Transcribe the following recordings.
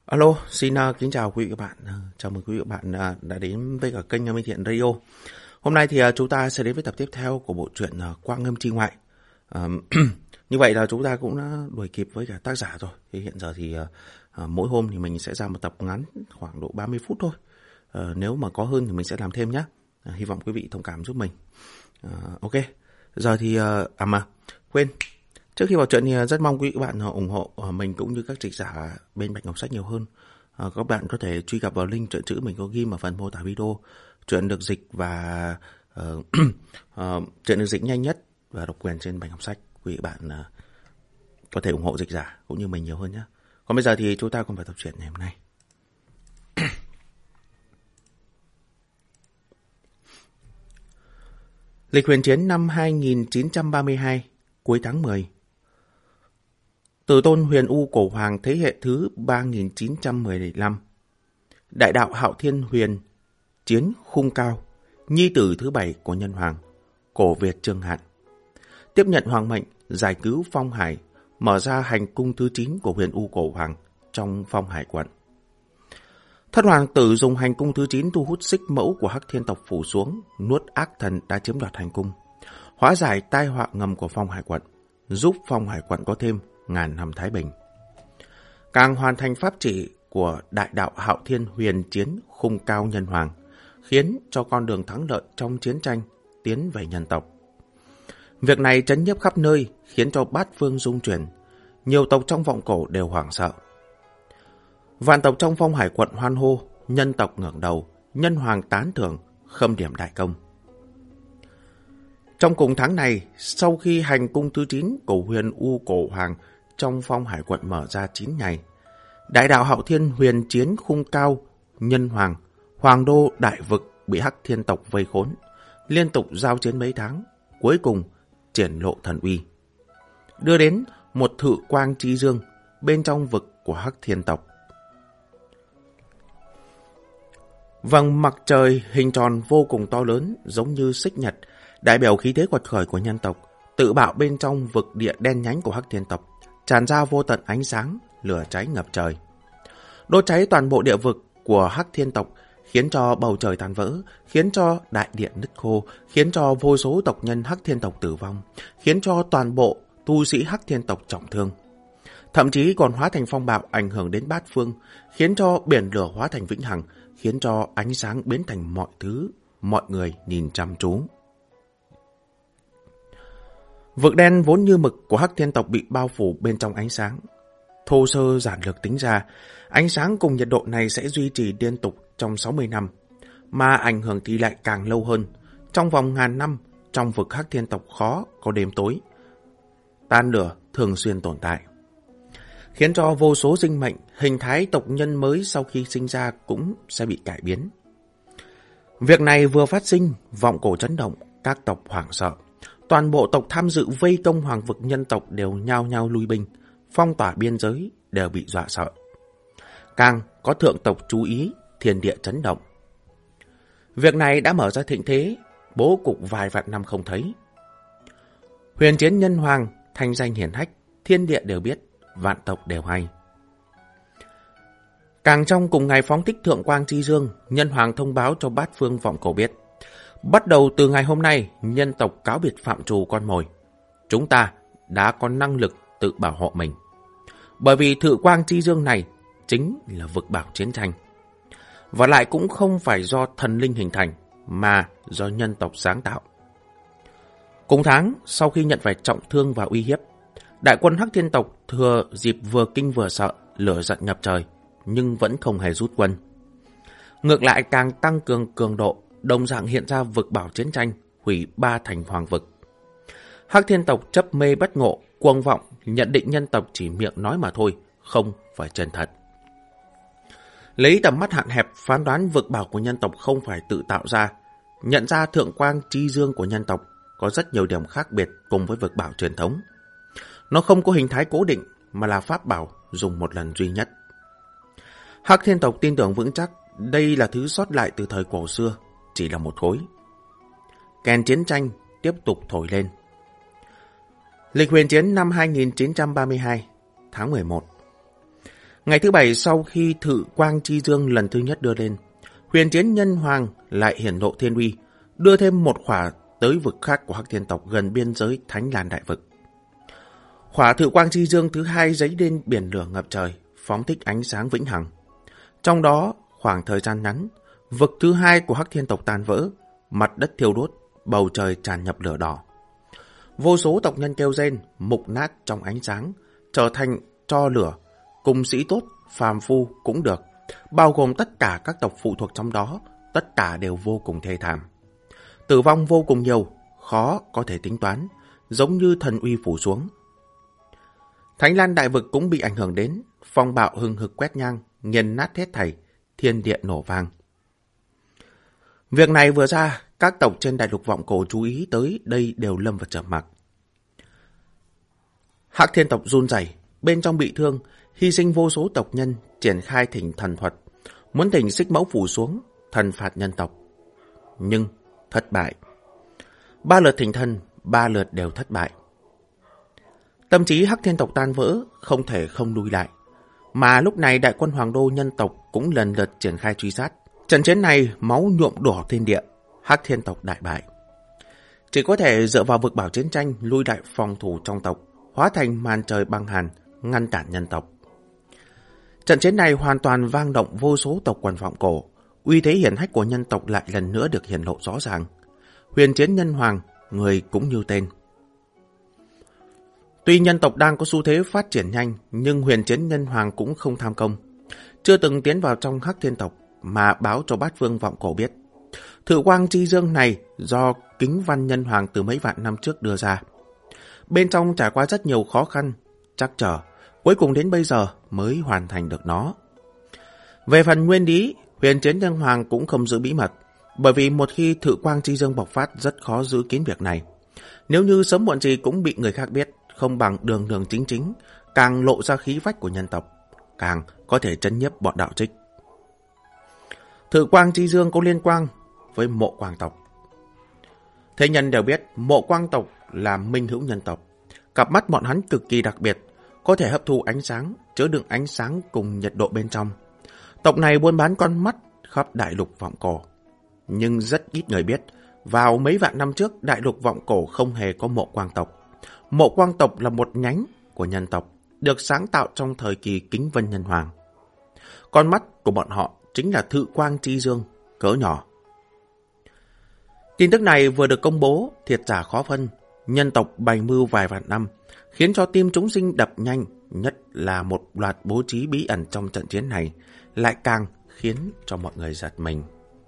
Alo, xin kính chào quý vị các bạn. Chào mừng quý vị các bạn đã đến với cả kênh Minh Thiện Radio. Hôm nay thì chúng ta sẽ đến với tập tiếp theo của bộ truyện Quang Ngâm Chi Ngoại. Như vậy là chúng ta cũng đã đuổi kịp với cả tác giả rồi. Thì hiện giờ thì mỗi hôm thì mình sẽ ra một tập ngắn khoảng độ 30 phút thôi. Nếu mà có hơn thì mình sẽ làm thêm nhé. Hy vọng quý vị thông cảm giúp mình. Ok, giờ thì quên. Trước khi vào chuyện thì rất mong quý vị các bạn ủng hộ mình cũng như các dịch giả bên Bạch Ngọc Sách nhiều hơn. Các bạn có thể truy cập vào link truyện chữ mình có ghi ở phần mô tả video. Truyện được dịch và truyện được dịch nhanh nhất và độc quyền trên Bạch Ngọc Sách. Quý vị bạn có thể ủng hộ dịch giả cũng như mình nhiều hơn nhé. Còn bây giờ thì chúng ta cùng vào tập truyện ngày hôm nay. Lịch huyền chiến năm 2932, cuối tháng 10. Tử tôn huyền U cổ hoàng thế hệ thứ 3915. Đại đạo Hạo Thiên huyền chiến khung cao, nhi tử thứ 7 của nhân hoàng, cổ Việt Trương Hạn. Tiếp nhận hoàng mệnh, giải cứu Phong Hải, mở ra hành cung thứ 9 của huyền U cổ hoàng trong Phong Hải quận. Thất hoàng tử dùng hành cung thứ 9 thu hút xích mẫu của Hắc Thiên tộc phủ xuống, nuốt ác thần đã chiếm đoạt hành cung, hóa giải tai họa ngầm của Phong Hải quận, giúp Phong Hải quận có thêm ngàn năm thái bình. Càng hoàn thành pháp chỉ của đại đạo Hạo Thiên huyền chiến khung cao nhân hoàng, khiến cho con đường thắng lợi trong chiến tranh tiến về nhân tộc. Việc này chấn nhiếp khắp nơi, khiến cho bát phương rung chuyển, nhiều tộc trong vọng cổ đều hoảng sợ. Vạn tộc trong Phong Hải quận hoan hô, nhân tộc ngẩng đầu, nhân hoàng tán thưởng, khâm điểm đại công. Trong cùng tháng này, sau khi hành cung thứ 9 của huyền U cổ hoàng trong Phong Hải quận mở ra 9 ngày, đại đạo Hạo Thiên huyền chiến khung cao nhân hoàng, hoàng đô đại vực bị Hắc Thiên tộc vây khốn, liên tục giao chiến mấy tháng, cuối cùng triển lộ thần uy, đưa đến một thự quang chi dương bên trong vực của Hắc Thiên tộc. Vầng mặt trời hình tròn vô cùng to lớn, giống như xích nhật, đại biểu khí thế quật khởi của nhân tộc, tự bạo bên trong vực địa đen nhánh của Hắc Thiên tộc, tràn ra vô tận ánh sáng, lửa cháy ngập trời, đốt cháy toàn bộ địa vực của Hắc Thiên tộc, khiến cho bầu trời tan vỡ, khiến cho đại địa nứt khô, khiến cho vô số tộc nhân Hắc Thiên tộc tử vong, khiến cho toàn bộ tu sĩ Hắc Thiên tộc trọng thương. Thậm chí còn hóa thành phong bạo ảnh hưởng đến bát phương, khiến cho biển lửa hóa thành vĩnh hằng, khiến cho ánh sáng biến thành mọi thứ, mọi người nhìn chăm chú. Vực đen vốn như mực của Hắc Thiên tộc bị bao phủ bên trong ánh sáng. Thô sơ giản lược tính ra, ánh sáng cùng nhiệt độ này sẽ duy trì liên tục trong 60 năm, mà ảnh hưởng thì lại càng lâu hơn. Trong vòng ngàn năm, trong vực Hắc Thiên tộc khó có đêm tối, tan lửa thường xuyên tồn tại, khiến cho vô số sinh mệnh, hình thái tộc nhân mới sau khi sinh ra cũng sẽ bị cải biến. Việc này vừa phát sinh, vọng cổ chấn động, các tộc hoảng sợ. Toàn bộ tộc tham dự vây công hoàng vực nhân tộc đều nhao nhao lui binh, phong tỏa biên giới đều bị dọa sợ. Càng có thượng tộc chú ý, thiên địa chấn động. Việc này đã mở ra thịnh thế, bố cục vài vạn năm không thấy. Huyền chiến nhân hoàng, thanh danh hiển hách, thiên địa đều biết, vạn tộc đều hay. Càng trong cùng ngày phóng thích thượng quang chi dương, nhân hoàng thông báo cho bát phương vọng cổ biết. Bắt đầu từ ngày hôm nay, nhân tộc cáo biệt phạm trù con mồi. Chúng ta đã có năng lực tự bảo hộ mình. Bởi vì thự quang chi dương này chính là vực bảo chiến tranh. Và lại cũng không phải do thần linh hình thành, mà do nhân tộc sáng tạo. Cùng tháng, sau khi nhận phải trọng thương và uy hiếp, đại quân Hắc Thiên tộc thừa dịp vừa kinh vừa sợ, lửa giận ngập trời, nhưng vẫn không hề rút quân. Ngược lại càng tăng cường cường độ, đồng dạng hiện ra vực bảo chiến tranh, hủy 3 thành hoàng vực. Hắc Thiên tộc chấp mê bất ngộ, cuồng vọng, nhận định nhân tộc chỉ miệng nói mà thôi, không phải chân thật. Lấy tầm mắt hạn hẹp phán đoán vực bảo của nhân tộc không phải tự tạo ra, nhận ra thượng quang chi dương của nhân tộc có rất nhiều điểm khác biệt cùng với vực bảo truyền thống. Nó không có hình thái cố định mà là pháp bảo dùng một lần duy nhất. Hắc Thiên tộc tin tưởng vững chắc đây là thứ sót lại từ thời cổ xưa, chỉ là một khối. Kèn chiến tranh tiếp tục thổi lên. Lịch huyền chiến năm 2932, tháng 11. Ngày thứ bảy sau khi Thự Quang Chi Dương lần thứ nhất đưa lên, Huyền Chiến Nhân Hoàng lại hiển lộ thiên uy, đưa thêm một khỏa tới vực khác của Hắc Thiên tộc gần biên giới Thánh Lan Đại Vực. Khỏa Thự Quang Chi Dương thứ hai giấy lên biển lửa ngập trời, phóng thích ánh sáng vĩnh hằng. Trong đó, khoảng thời gian ngắn, vực thứ hai của Hắc Thiên tộc tan vỡ, mặt đất thiêu đốt, bầu trời tràn ngập lửa đỏ. Vô số tộc nhân kêu rên, mục nát trong ánh sáng, trở thành tro lửa, cùng sĩ tốt, phàm phu cũng được, bao gồm tất cả các tộc phụ thuộc trong đó, tất cả đều vô cùng thê thảm. Tử vong vô cùng nhiều, khó có thể tính toán, giống như thần uy phủ xuống. Thánh Lan Đại Vực cũng bị ảnh hưởng đến, phong bạo hừng hực quét ngang, nghiền nát hết thảy, thiên địa nổ vang. Việc này vừa ra, các tộc trên đại lục vọng cổ chú ý tới đây đều lâm vào trầm mặc. Hắc Thiên tộc run rẩy, bên trong bị thương, hy sinh vô số tộc nhân, triển khai thỉnh thần thuật, muốn thỉnh xích mẫu phủ xuống, thần phạt nhân tộc. Nhưng thất bại. 3 lượt thỉnh thần, 3 lượt đều thất bại. Tâm trí Hắc Thiên tộc tan vỡ, không thể không lui lại. Mà lúc này đại quân Hoàng Đô nhân tộc cũng lần lượt triển khai truy sát. Trận chiến này máu nhuộm đỏ thiên địa, Hắc Thiên tộc đại bại. Chỉ có thể dựa vào vực bảo chiến tranh lui lại phòng thủ trong tộc, hóa thành màn trời băng hàn, ngăn cản nhân tộc. Trận chiến này hoàn toàn vang động vô số tộc quần vọng cổ, uy thế hiển hách của nhân tộc lại lần nữa được hiển lộ rõ ràng. Huyền Chiến Nhân Hoàng, người cũng như tên. Tuy nhân tộc đang có xu thế phát triển nhanh, nhưng Huyền Chiến Nhân Hoàng cũng không tham công. Chưa từng tiến vào trong Hắc Thiên tộc, mà báo cho Bát Vương vọng cổ biết. Thự Quang Chi Dương này do Kính Văn Nhân Hoàng từ mấy vạn năm trước đưa ra. Bên trong trải qua rất nhiều khó khăn, trắc trở, cuối cùng đến bây giờ mới hoàn thành được nó. Về phần nguyên lý, Huyền Chiến Nhân Hoàng cũng không giữ bí mật, bởi vì một khi Thự Quang Chi Dương bộc phát rất khó giữ kín việc này. Nếu như sớm muộn gì cũng bị người khác biết, không bằng đường đường chính chính, càng lộ ra khí phách của nhân tộc, càng có thể trấn nhiếp bọn đạo trích. Thự Quang Chi Dương có liên quan với Mộ Quang tộc. Thế nhân đều biết Mộ Quang tộc là minh hữu nhân tộc. Cặp mắt bọn hắn cực kỳ đặc biệt, có thể hấp thu ánh sáng, chứa đựng ánh sáng cùng nhiệt độ bên trong. Tộc này buôn bán con mắt khắp đại lục vọng cổ. Nhưng rất ít người biết, vào mấy vạn năm trước đại lục vọng cổ không hề có Mộ Quang tộc. Mộ Quang tộc là một nhánh của nhân tộc, được sáng tạo trong thời kỳ Kính Vân Nhân Hoàng. Con mắt của bọn họ chính là Thự Quang Chi Dương, cỡ nhỏ. Tin tức này vừa được công bố, thiệt giả khó phân. Nhân tộc bày mưu vài vạn năm, khiến cho tim chúng sinh đập nhanh, nhất là một loạt bố trí bí ẩn trong trận chiến này, lại càng khiến cho mọi người giật mình.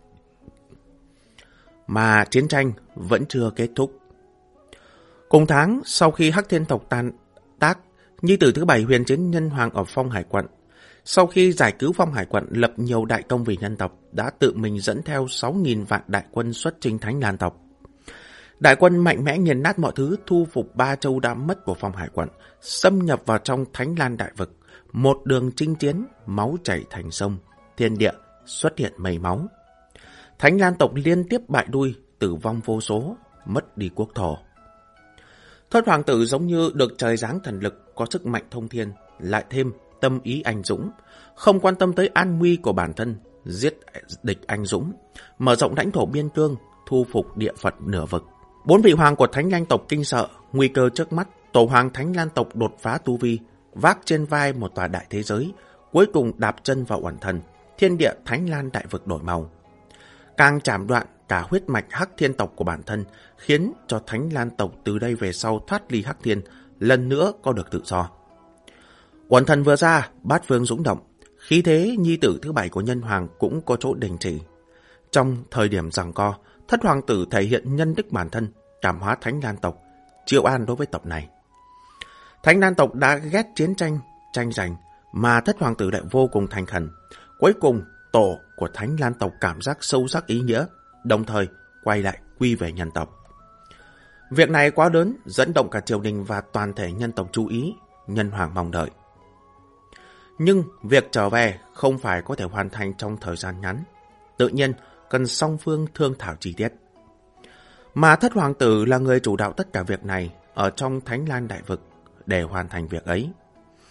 Mà chiến tranh vẫn chưa kết thúc. Cùng tháng, sau khi Hắc Thiên tộc tan tác, nhi tử thứ 7 Huyền Chiến Nhân Hoàng ở Phong Hải quận, sau khi giải cứu Phong Hải quận lập nhiều đại công vì nhân tộc, đã tự mình dẫn theo 6.000 vạn đại quân xuất chinh Thánh Lan tộc. Đại quân mạnh mẽ nghiền nát mọi thứ, thu phục 3 châu đã mất của Phong Hải quận, xâm nhập vào trong Thánh Lan Đại Vực, một đường chinh chiến, máu chảy thành sông, thiên địa xuất hiện mây máu. Thánh Lan tộc liên tiếp bại đuôi, tử vong vô số, mất đi quốc thổ. Thất hoàng tử giống như được trời giáng thần lực, có sức mạnh thông thiên, lại thêm tâm ý anh dũng, không quan tâm tới an nguy của bản thân, giết địch anh dũng, mở rộng lãnh thổ biên cương, thu phục địa phận nửa vực. 4 vị hoàng của Thánh Lan tộc kinh sợ, nguy cơ trước mắt, tổ hoàng Thánh Lan tộc đột phá tu vi, vác trên vai một tòa đại thế giới, cuối cùng đạp chân vào uẩn thần, thiên địa Thánh Lan Đại Vực đổi màu. Càng chảm đoạn cả huyết mạch Hắc Thiên tộc của bản thân, khiến cho Thánh Lan tộc từ đây về sau thoát ly Hắc Thiên, lần nữa có được tự do. Uẩn thần vừa ra, bát phương dũng động, khí thế nhi tử thứ 7 của nhân hoàng cũng có chỗ đình chỉ. Trong thời điểm giằng co, thất hoàng tử thể hiện nhân đức bản thân, cảm hóa Thánh Lan tộc, chiêu an đối với tộc này. Thánh Lan tộc đã ghét chiến tranh, tranh giành, mà thất hoàng tử lại vô cùng thành khẩn. Cuối cùng, tổ của Thánh Lan tộc cảm giác sâu sắc ý nghĩa, đồng thời quay lại quy về nhân tộc. Việc này quá lớn, dẫn động cả triều đình và toàn thể nhân tộc chú ý, nhân hoàng mong đợi. Nhưng việc trở về không phải có thể hoàn thành trong thời gian ngắn, tự nhiên cần song phương thương thảo chi tiết. Mà thất hoàng tử là người chủ đạo tất cả việc này ở trong Thánh Lan Đại Vực để hoàn thành việc ấy.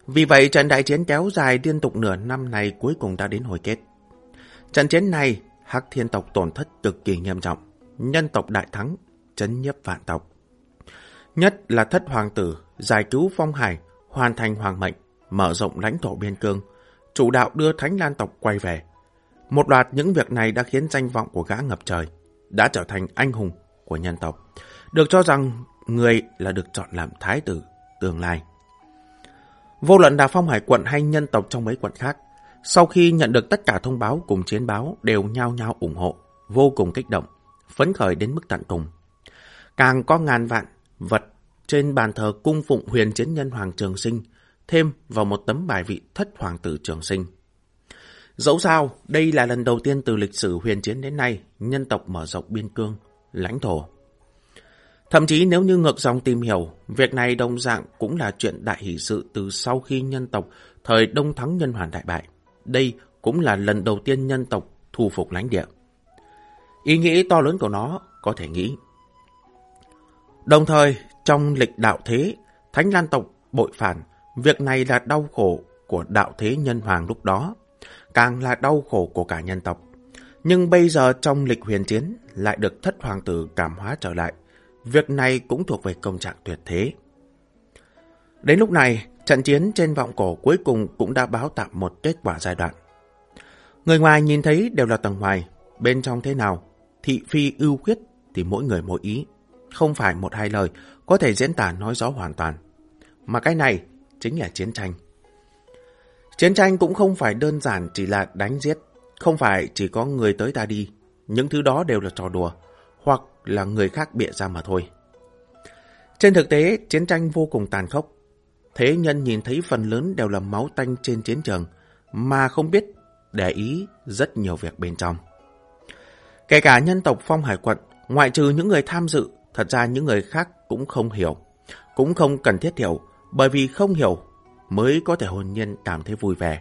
Vì vậy, trận đại chiến kéo dài liên tục nửa năm này cuối cùng đã đến hồi kết. Trận chiến này, Hắc Thiên tộc tổn thất cực kỳ nghiêm trọng, nhân tộc đại thắng, trấn nhiếp vạn tộc. Nhất là Thất Hoàng tử giải cứu Phong Hải, hoàn thành hoàng mệnh, mở rộng lãnh thổ biên cương, chủ đạo đưa Thánh Lan tộc quay về. Một loạt những việc này đã khiến danh vọng của gã ngập trời, đã trở thành anh hùng của nhân tộc, được cho rằng người là được chọn làm thái tử tương lai. Vô luận là Phong Hải quận hay nhân tộc trong mấy quận khác, sau khi nhận được tất cả thông báo cùng chiến báo đều nhao nhao ủng hộ, vô cùng kích động, phấn khởi đến mức tận cùng. Càng có ngàn vạn vật trên bàn thờ cung phụng huyền chiến nhân hoàng Trường Sinh, thêm vào một tấm bài vị Thất Hoàng tử Trường Sinh. Dẫu sao, đây là lần đầu tiên từ lịch sử huyền chiến đến nay, nhân tộc mở rộng biên cương, lãnh thổ. Thậm chí nếu như ngược dòng tìm hiểu, việc này đồng dạng cũng là chuyện đại hỷ sự từ sau khi nhân tộc thời Đông Thắng Nhân Hoàn đại bại. Đây cũng là lần đầu tiên nhân tộc thu phục lãnh địa. Ý nghĩ to lớn của nó có thể nghĩ. Đồng thời, trong lịch đạo thế, Thánh Lan tộc bội phản, việc này là đau khổ của đạo thế nhân hoàng lúc đó, càng là đau khổ của cả nhân tộc. Nhưng bây giờ trong lịch huyền chiến lại được Thất Hoàng tử cảm hóa trở lại. Việc này cũng thuộc về công trạng tuyệt thế. Đến lúc này, trận chiến trên vọng cổ cuối cùng cũng đã báo tạm một kết quả giai đoạn. Người ngoài nhìn thấy đều là tầng ngoài, bên trong thế nào, thị phi ưu khuyết thì mỗi người mỗi ý. Không phải một hai lời có thể diễn tả nói rõ hoàn toàn. Mà cái này chính là chiến tranh. Chiến tranh cũng không phải đơn giản chỉ là đánh giết, không phải chỉ có người tới ta đi. Những thứ đó đều là trò đùa, hoặc là người khác bịa ra mà thôi. Trên thực tế, chiến tranh vô cùng tàn khốc. Thế nhân nhìn thấy phần lớn đều là máu tanh trên chiến trường, mà không biết để ý rất nhiều việc bên trong. Kể cả nhân tộc Phong Hải quận, ngoại trừ những người tham dự, thật ra những người khác cũng không hiểu, cũng không cần thiết hiểu, bởi vì không hiểu mới có thể hồn nhiên cảm thấy vui vẻ.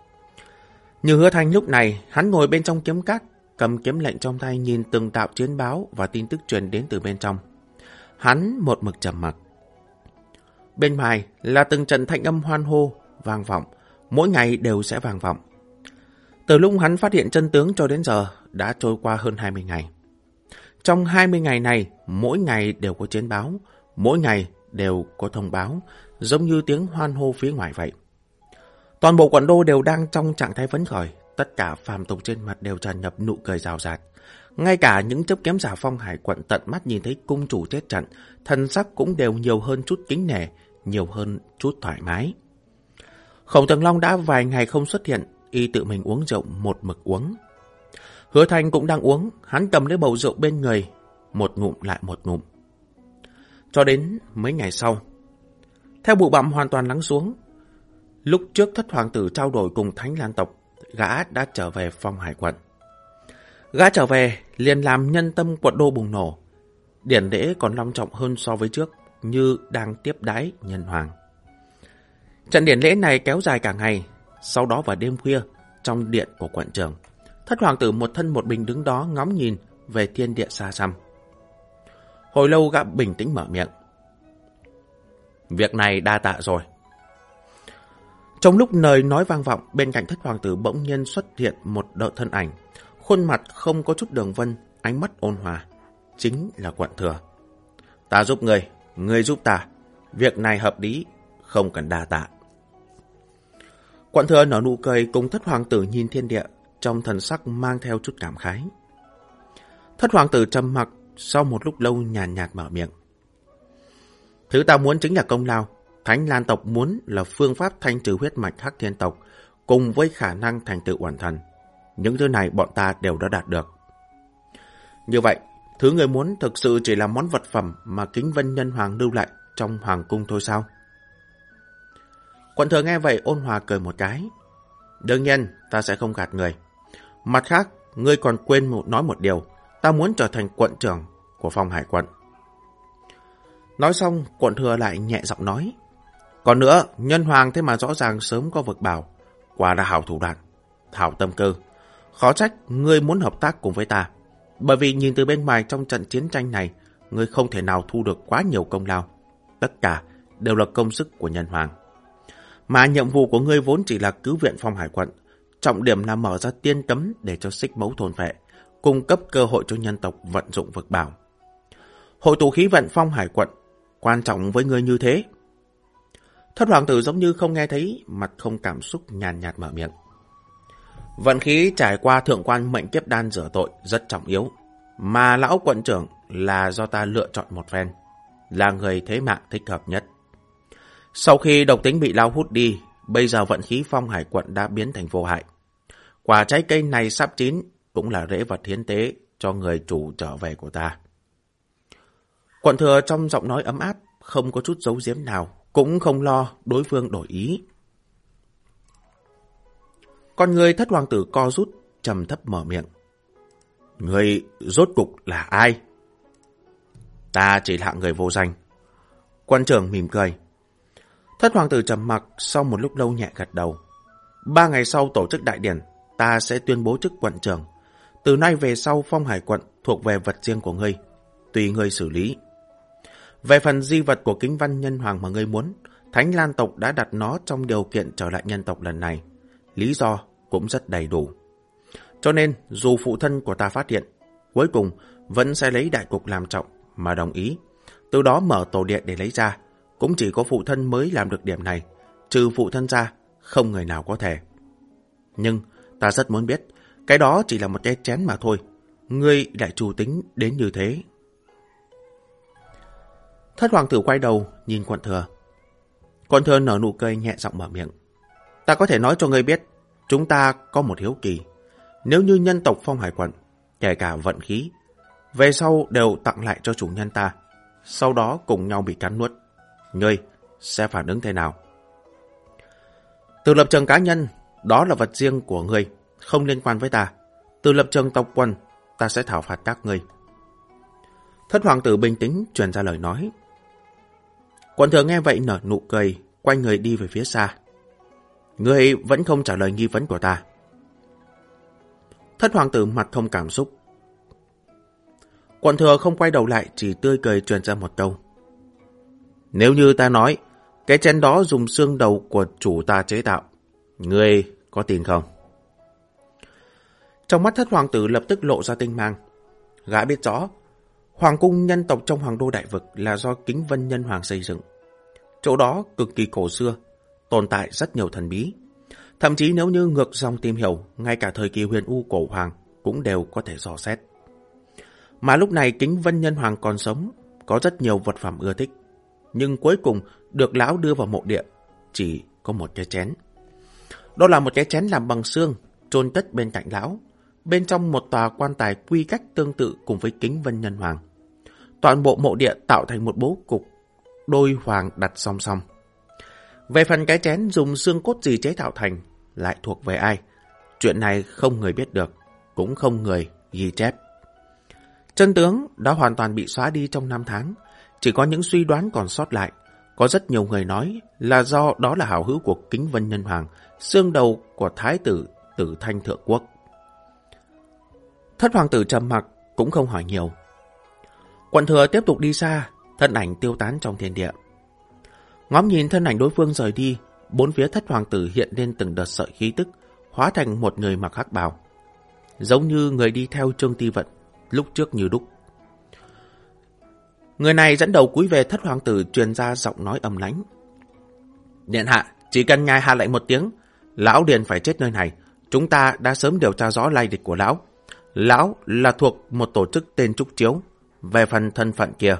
Như Hứa Thanh lúc này, hắn ngồi bên trong kiếm các, cầm kiếm lệnh trong tay nhìn từng đạo chiến báo và tin tức truyền đến từ bên trong. Hắn một mực trầm mặc. Bên ngoài là từng trận thanh âm hoan hô, vang vọng, mỗi ngày đều sẽ vang vọng. Từ lúc hắn phát hiện chân tướng cho đến giờ đã trôi qua hơn 20 ngày. Trong 20 ngày này, mỗi ngày đều có chiến báo, mỗi ngày đều có thông báo, giống như tiếng hoan hô phía ngoài vậy. Toàn bộ quận đô đều đang trong trạng thái phấn khởi, tất cả phàm tục trên mặt đều tràn ngập nụ cười rào rạt. Ngay cả những chấp kiếm giả Phong Hải quận tận mắt nhìn thấy cung chủ chết trận, thần sắc cũng đều nhiều hơn chút kính nể, nhiều hơn chút thoải mái. Khổng Tường Long đã vài ngày không xuất hiện, y tự mình uống rượu một mực uống. Hứa Thanh cũng đang uống, hắn cầm lấy bầu rượu bên người, một ngụm lại một ngụm. Cho đến mấy ngày sau, theo bụi bặm hoàn toàn lắng xuống, lúc trước Thất Hoàng tử trao đổi cùng Thánh Lan tộc, gã đã trở về Phong Hải quận. Gã trở về liền làm nhân tâm quận đô bùng nổ, điển lễ còn long trọng hơn so với trước, như đang tiếp đãi nhân hoàng. Trận điển lễ này kéo dài cả ngày, sau đó vào đêm khuya, trong điện của quận trưởng, Thất Hoàng tử một thân một mình đứng đó ngóng nhìn về thiên địa xa xăm. Hồi lâu gã bình tĩnh mở miệng. Việc này đa tạ rồi. Trong lúc lời nói vang vọng, bên cạnh Thất Hoàng tử bỗng nhiên xuất hiện một đạo thân ảnh, khuôn mặt không có chút đường vân, ánh mắt ôn hòa, chính là Quận Thừa. Ta giúp người giúp ta, việc này hợp lý, không cần đa tạ. Quận Thừa nở nụ cười cùng Thất Hoàng tử nhìn thiên địa, trong thần sắc mang theo chút cảm khái. Thất Hoàng tử trầm mặc, sau một lúc lâu nhàn nhạt mở miệng. Thứ ta muốn chính là công lao. Thánh Lan tộc muốn là phương pháp thanh trừ huyết mạch Hắc Thiên tộc, cùng với khả năng thành tựu uẩn thần. Những thứ này bọn ta đều đã đạt được. Như vậy, thứ người muốn thực sự chỉ là món vật phẩm mà Kính Vân Nhân Hoàng lưu lại trong hoàng cung thôi sao? Quận Thừa nghe vậy ôn hòa cười một cái. Đương nhiên, ta sẽ không gạt người. Mặt khác, ngươi còn quên nói một điều. Ta muốn trở thành quận trưởng của Phong Hải quận. Nói xong, Quận Thừa lại nhẹ giọng nói. Còn nữa, Nhân Hoàng thế mà rõ ràng sớm có vực bảo. Quả là hảo thủ đoạn, hảo tâm cơ. Khó trách ngươi muốn hợp tác cùng với ta. Bởi vì nhìn từ bên ngoài trong trận chiến tranh này, ngươi không thể nào thu được quá nhiều công lao. Tất cả đều là công sức của Nhân Hoàng. Mà nhiệm vụ của ngươi vốn chỉ là cứu viện Phong Hải quận, trọng điểm là mở ra tiên cấm để cho Xích Mẫu thôn phệ, cung cấp cơ hội cho nhân tộc vận dụng vực bảo. Hội tụ khí vận Phong Hải quận quan trọng với ngươi như thế. Thất hoàng tử giống như không nghe thấy, mặt không cảm xúc, nhàn nhạt mở miệng. Vận khí trải qua thượng quan mệnh kiếp đan rửa tội rất trọng yếu, mà lão quận trưởng là do ta lựa chọn một phen, là người thế mạng thích hợp nhất. Sau khi độc tính bị lao hút đi, bây giờ vận khí Phong Hải quận đã biến thành vô hại. Quả trái cây này sắp chín, cũng là rễ vật hiến tế cho người chủ trở về của ta. Quận thừa trong giọng nói ấm áp, không có chút giấu giếm nào, cũng không lo đối phương đổi ý. Con người Thất hoàng tử co rút, trầm thấp mở miệng. Người rốt cục là ai? Ta chỉ là người vô danh. Quan trưởng mỉm cười. Thất hoàng tử trầm mặc, sau một lúc lâu nhẹ gật đầu. 3 ngày sau tổ chức đại điển, ta sẽ tuyên bố chức quận trưởng. Từ nay về sau Phong Hải quận thuộc về vật riêng của ngươi, tùy ngươi xử lý. Về phần di vật của Kính Văn Nhân Hoàng mà ngươi muốn, Thánh Lan tộc đã đặt nó trong điều kiện trở lại nhân tộc lần này. Lý do cũng rất đầy đủ. Cho nên, dù phụ thân của ta phát hiện, cuối cùng vẫn sẽ lấy đại cục làm trọng mà đồng ý. Từ đó mở tổ điện để lấy ra. Cũng chỉ có phụ thân mới làm được điểm này. Trừ phụ thân ra, không người nào có thể. Nhưng, ta rất muốn biết, cái đó chỉ là một cái chén mà thôi. Ngươi lại chủ tính đến như thế. Thất hoàng tử quay đầu, nhìn quận thừa. Quận thừa nở nụ cười nhẹ giọng mở miệng. Ta có thể nói cho ngươi biết, chúng ta có một hiếu kỳ. Nếu như nhân tộc Phong Hải quận, kể cả vận khí, về sau đều tặng lại cho chủ nhân ta, sau đó cùng nhau bị cắn nuốt, ngươi sẽ phản ứng thế nào? Từ lập trường cá nhân, đó là vật riêng của ngươi, không liên quan với ta. Từ lập trường tộc quân, ta sẽ thảo phạt các ngươi. Thất hoàng tử bình tĩnh truyền ra lời nói. Quận thừa nghe vậy nở nụ cười, quay người đi về phía xa. Ngươi vẫn không trả lời nghi vấn của ta. Thất hoàng tử mặt không cảm xúc. Quận thừa không quay đầu lại, chỉ tươi cười truyền ra một câu. Nếu như ta nói, cái chén đó dùng xương đầu của chủ ta chế tạo, ngươi có tin không? Trong mắt thất hoàng tử lập tức lộ ra tinh mang. Gã biết rõ, hoàng cung nhân tộc trong Hoàng Đô Đại Vực là do Kính Vân Nhân Hoàng xây dựng. Chỗ đó cực kỳ cổ xưa, tồn tại rất nhiều thần bí. Thậm chí nếu như ngược dòng tìm hiểu, ngay cả thời kỳ Huyền U cổ hoàng cũng đều có thể dò xét. Mà lúc này Kính Vân Nhân Hoàng còn sống, có rất nhiều vật phẩm ưa thích. Nhưng cuối cùng được lão đưa vào mộ địa, chỉ có một cái chén. Đó là một cái chén làm bằng xương, chôn cất bên cạnh lão. Bên trong một tòa quan tài quy cách tương tự cùng với Kính Vân Nhân Hoàng. Toàn bộ mộ địa tạo thành một bố cục, đôi hoàng đặt song song. Về phần cái chén dùng xương cốt gì chế tạo thành, lại thuộc về ai? Chuyện này không người biết được, cũng không người ghi chép. Chân tướng đã hoàn toàn bị xóa đi trong 5 tháng, chỉ có những suy đoán còn sót lại. Có rất nhiều người nói là do đó là hảo hữu của Kính Vân Nhân Hoàng, xương đầu của Thái tử Tử Thanh Thượng Quốc. Thất hoàng tử trầm mặc, cũng không hỏi nhiều. Quận thừa tiếp tục đi xa, thân ảnh tiêu tán trong thiên địa. Ngắm nhìn thân ảnh đối phương rời đi, bốn phía thất hoàng tử hiện lên từng đợt sợi khí tức, hóa thành một người mặc hắc bào, giống như người đi theo Trương Ti Vận lúc trước như đúc. Người này dẫn đầu cúi về thất hoàng tử, truyền ra giọng nói ầm lãnh. Điện hạ, chỉ cần ngài hạ lệnh một tiếng, lão điền phải chết nơi này. Chúng ta đã sớm điều tra rõ lai lịch của lão. Lão là thuộc một tổ chức tên Trúc Chiếu. Về phần thân phận kia,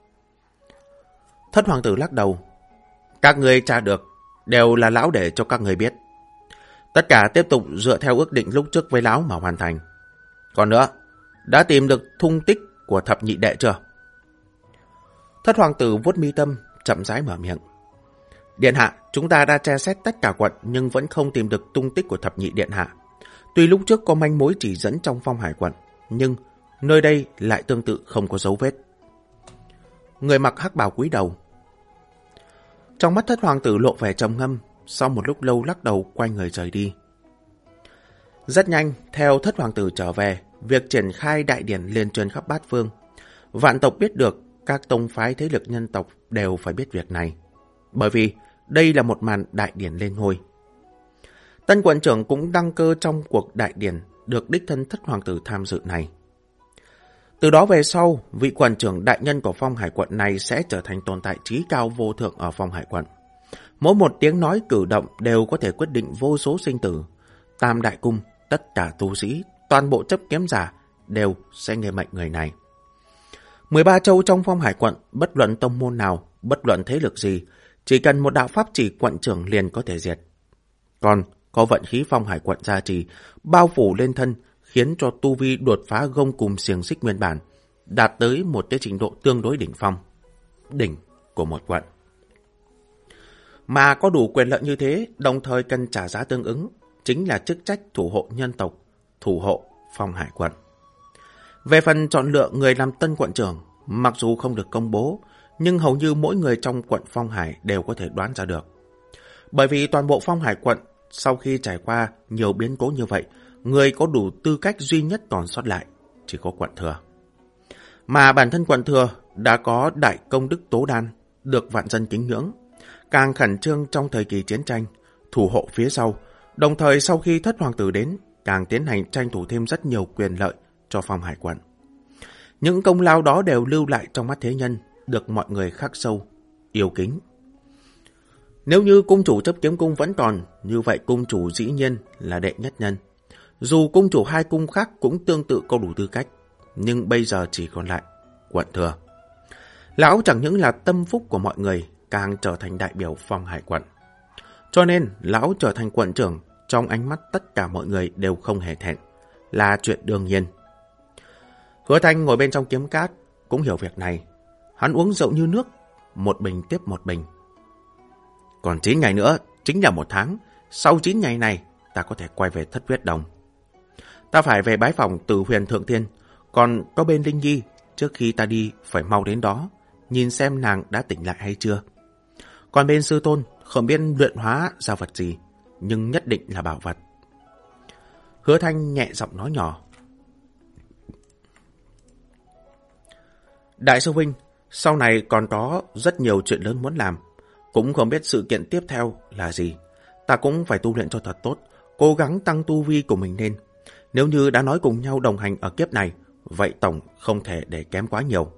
thất hoàng tử lắc đầu. Các người tra được, đều là lão để cho các người biết. Tất cả tiếp tục dựa theo ước định lúc trước với lão mà hoàn thành. Còn nữa, đã tìm được tung tích của thập nhị đệ chưa? Thất hoàng tử vuốt mi tâm, chậm rãi mở miệng. Điện hạ, chúng ta đã tra xét tất cả quận nhưng vẫn không tìm được tung tích của thập nhị điện hạ. Tuy lúc trước có manh mối chỉ dẫn trong Phong Hải quận, nhưng nơi đây lại tương tự không có dấu vết. Người mặc hắc bào cúi đầu. Trong mắt thất hoàng tử lộ vẻ trầm ngâm, sau một lúc lâu lắc đầu quay người rời đi. Rất nhanh, theo thất hoàng tử trở về, việc triển khai đại điển liên truyền khắp bát phương. Vạn tộc biết được, các tông phái thế lực nhân tộc đều phải biết việc này. Bởi vì Đây là một màn đại điển lên ngôi. Tân quận trưởng cũng đăng cơ trong cuộc đại điển được đích thân thất hoàng tử tham dự này. Từ đó về sau, vị quận trưởng đại nhân của Phong Hải quận này sẽ trở thành tồn tại trí cao vô thượng ở Phong Hải quận. Mỗi một tiếng nói cử động đều có thể quyết định vô số sinh tử. Tam đại cung, tất cả tu sĩ, toàn bộ chấp kiếm giả đều sẽ nghe mệnh người này. 13 châu trong Phong Hải quận, bất luận tông môn nào, bất luận thế lực gì, chỉ cần một đạo pháp chỉ quận trưởng liền có thể diệt. Còn có vận khí Phong Hải quận gia trì, bao phủ lên thân, khiến cho tu vi đột phá gông cùm xiềng xích nguyên bản, đạt tới một cái trình độ tương đối đỉnh phong, đỉnh của một quận. Mà có đủ quyền lợi như thế, đồng thời cần trả giá tương ứng, chính là chức trách thủ hộ nhân tộc, thủ hộ Phong Hải quận. Về phần chọn lựa người làm tân quận trưởng, mặc dù không được công bố, nhưng hầu như mỗi người trong quận Phong Hải đều có thể đoán ra được. Bởi vì toàn bộ Phong Hải quận, sau khi trải qua nhiều biến cố như vậy, người có đủ tư cách duy nhất còn sót lại chỉ có quận thừa. Mà bản thân quận thừa đã có đại công đức tố đan, được vạn dân kính ngưỡng, càng khẩn trương trong thời kỳ chiến tranh, thủ hộ phía sau, đồng thời sau khi thất hoàng tử đến, càng tiến hành tranh thủ thêm rất nhiều quyền lợi cho Phong Hải quận. Những công lao đó đều lưu lại trong mắt thế nhân, được mọi người khắc sâu, yêu kính. Nếu như cung chủ chấp kiếm cung vẫn còn, như vậy cung chủ dĩ nhiên là đệ nhất nhân. Dù cung chủ hai cung khác cũng tương tự có đủ tư cách, nhưng bây giờ chỉ còn lại quận thừa. Lão chẳng những là tâm phúc của mọi người, càng trở thành đại biểu Phong Hải quận. Cho nên, lão trở thành quận trưởng, trong ánh mắt tất cả mọi người đều không hề thẹn, là chuyện đương nhiên. Hứa Thanh ngồi bên trong kiếm cát, cũng hiểu việc này. Hắn uống rượu như nước, một bình tiếp một bình. Còn 9 ngày nữa, chính là 1 tháng. Sau 9 ngày này, ta có thể quay về Thất Huyết Đồng. Ta phải về bái phòng Tử Huyền Thượng Thiên. Còn có bên Linh Nhi, trước khi ta đi phải mau đến đó, nhìn xem nàng đã tỉnh lại hay chưa. Còn bên sư tôn, không biết luyện hóa ra vật gì, nhưng nhất định là bảo vật. Hứa Thanh nhẹ giọng nói nhỏ. Đại sư huynh, sau này còn có rất nhiều chuyện lớn muốn làm, cũng không biết sự kiện tiếp theo là gì. Ta cũng phải tu luyện cho thật tốt, cố gắng tăng tu vi của mình lên. Nếu như đã nói cùng nhau đồng hành ở kiếp này, vậy tổng không thể để kém quá nhiều.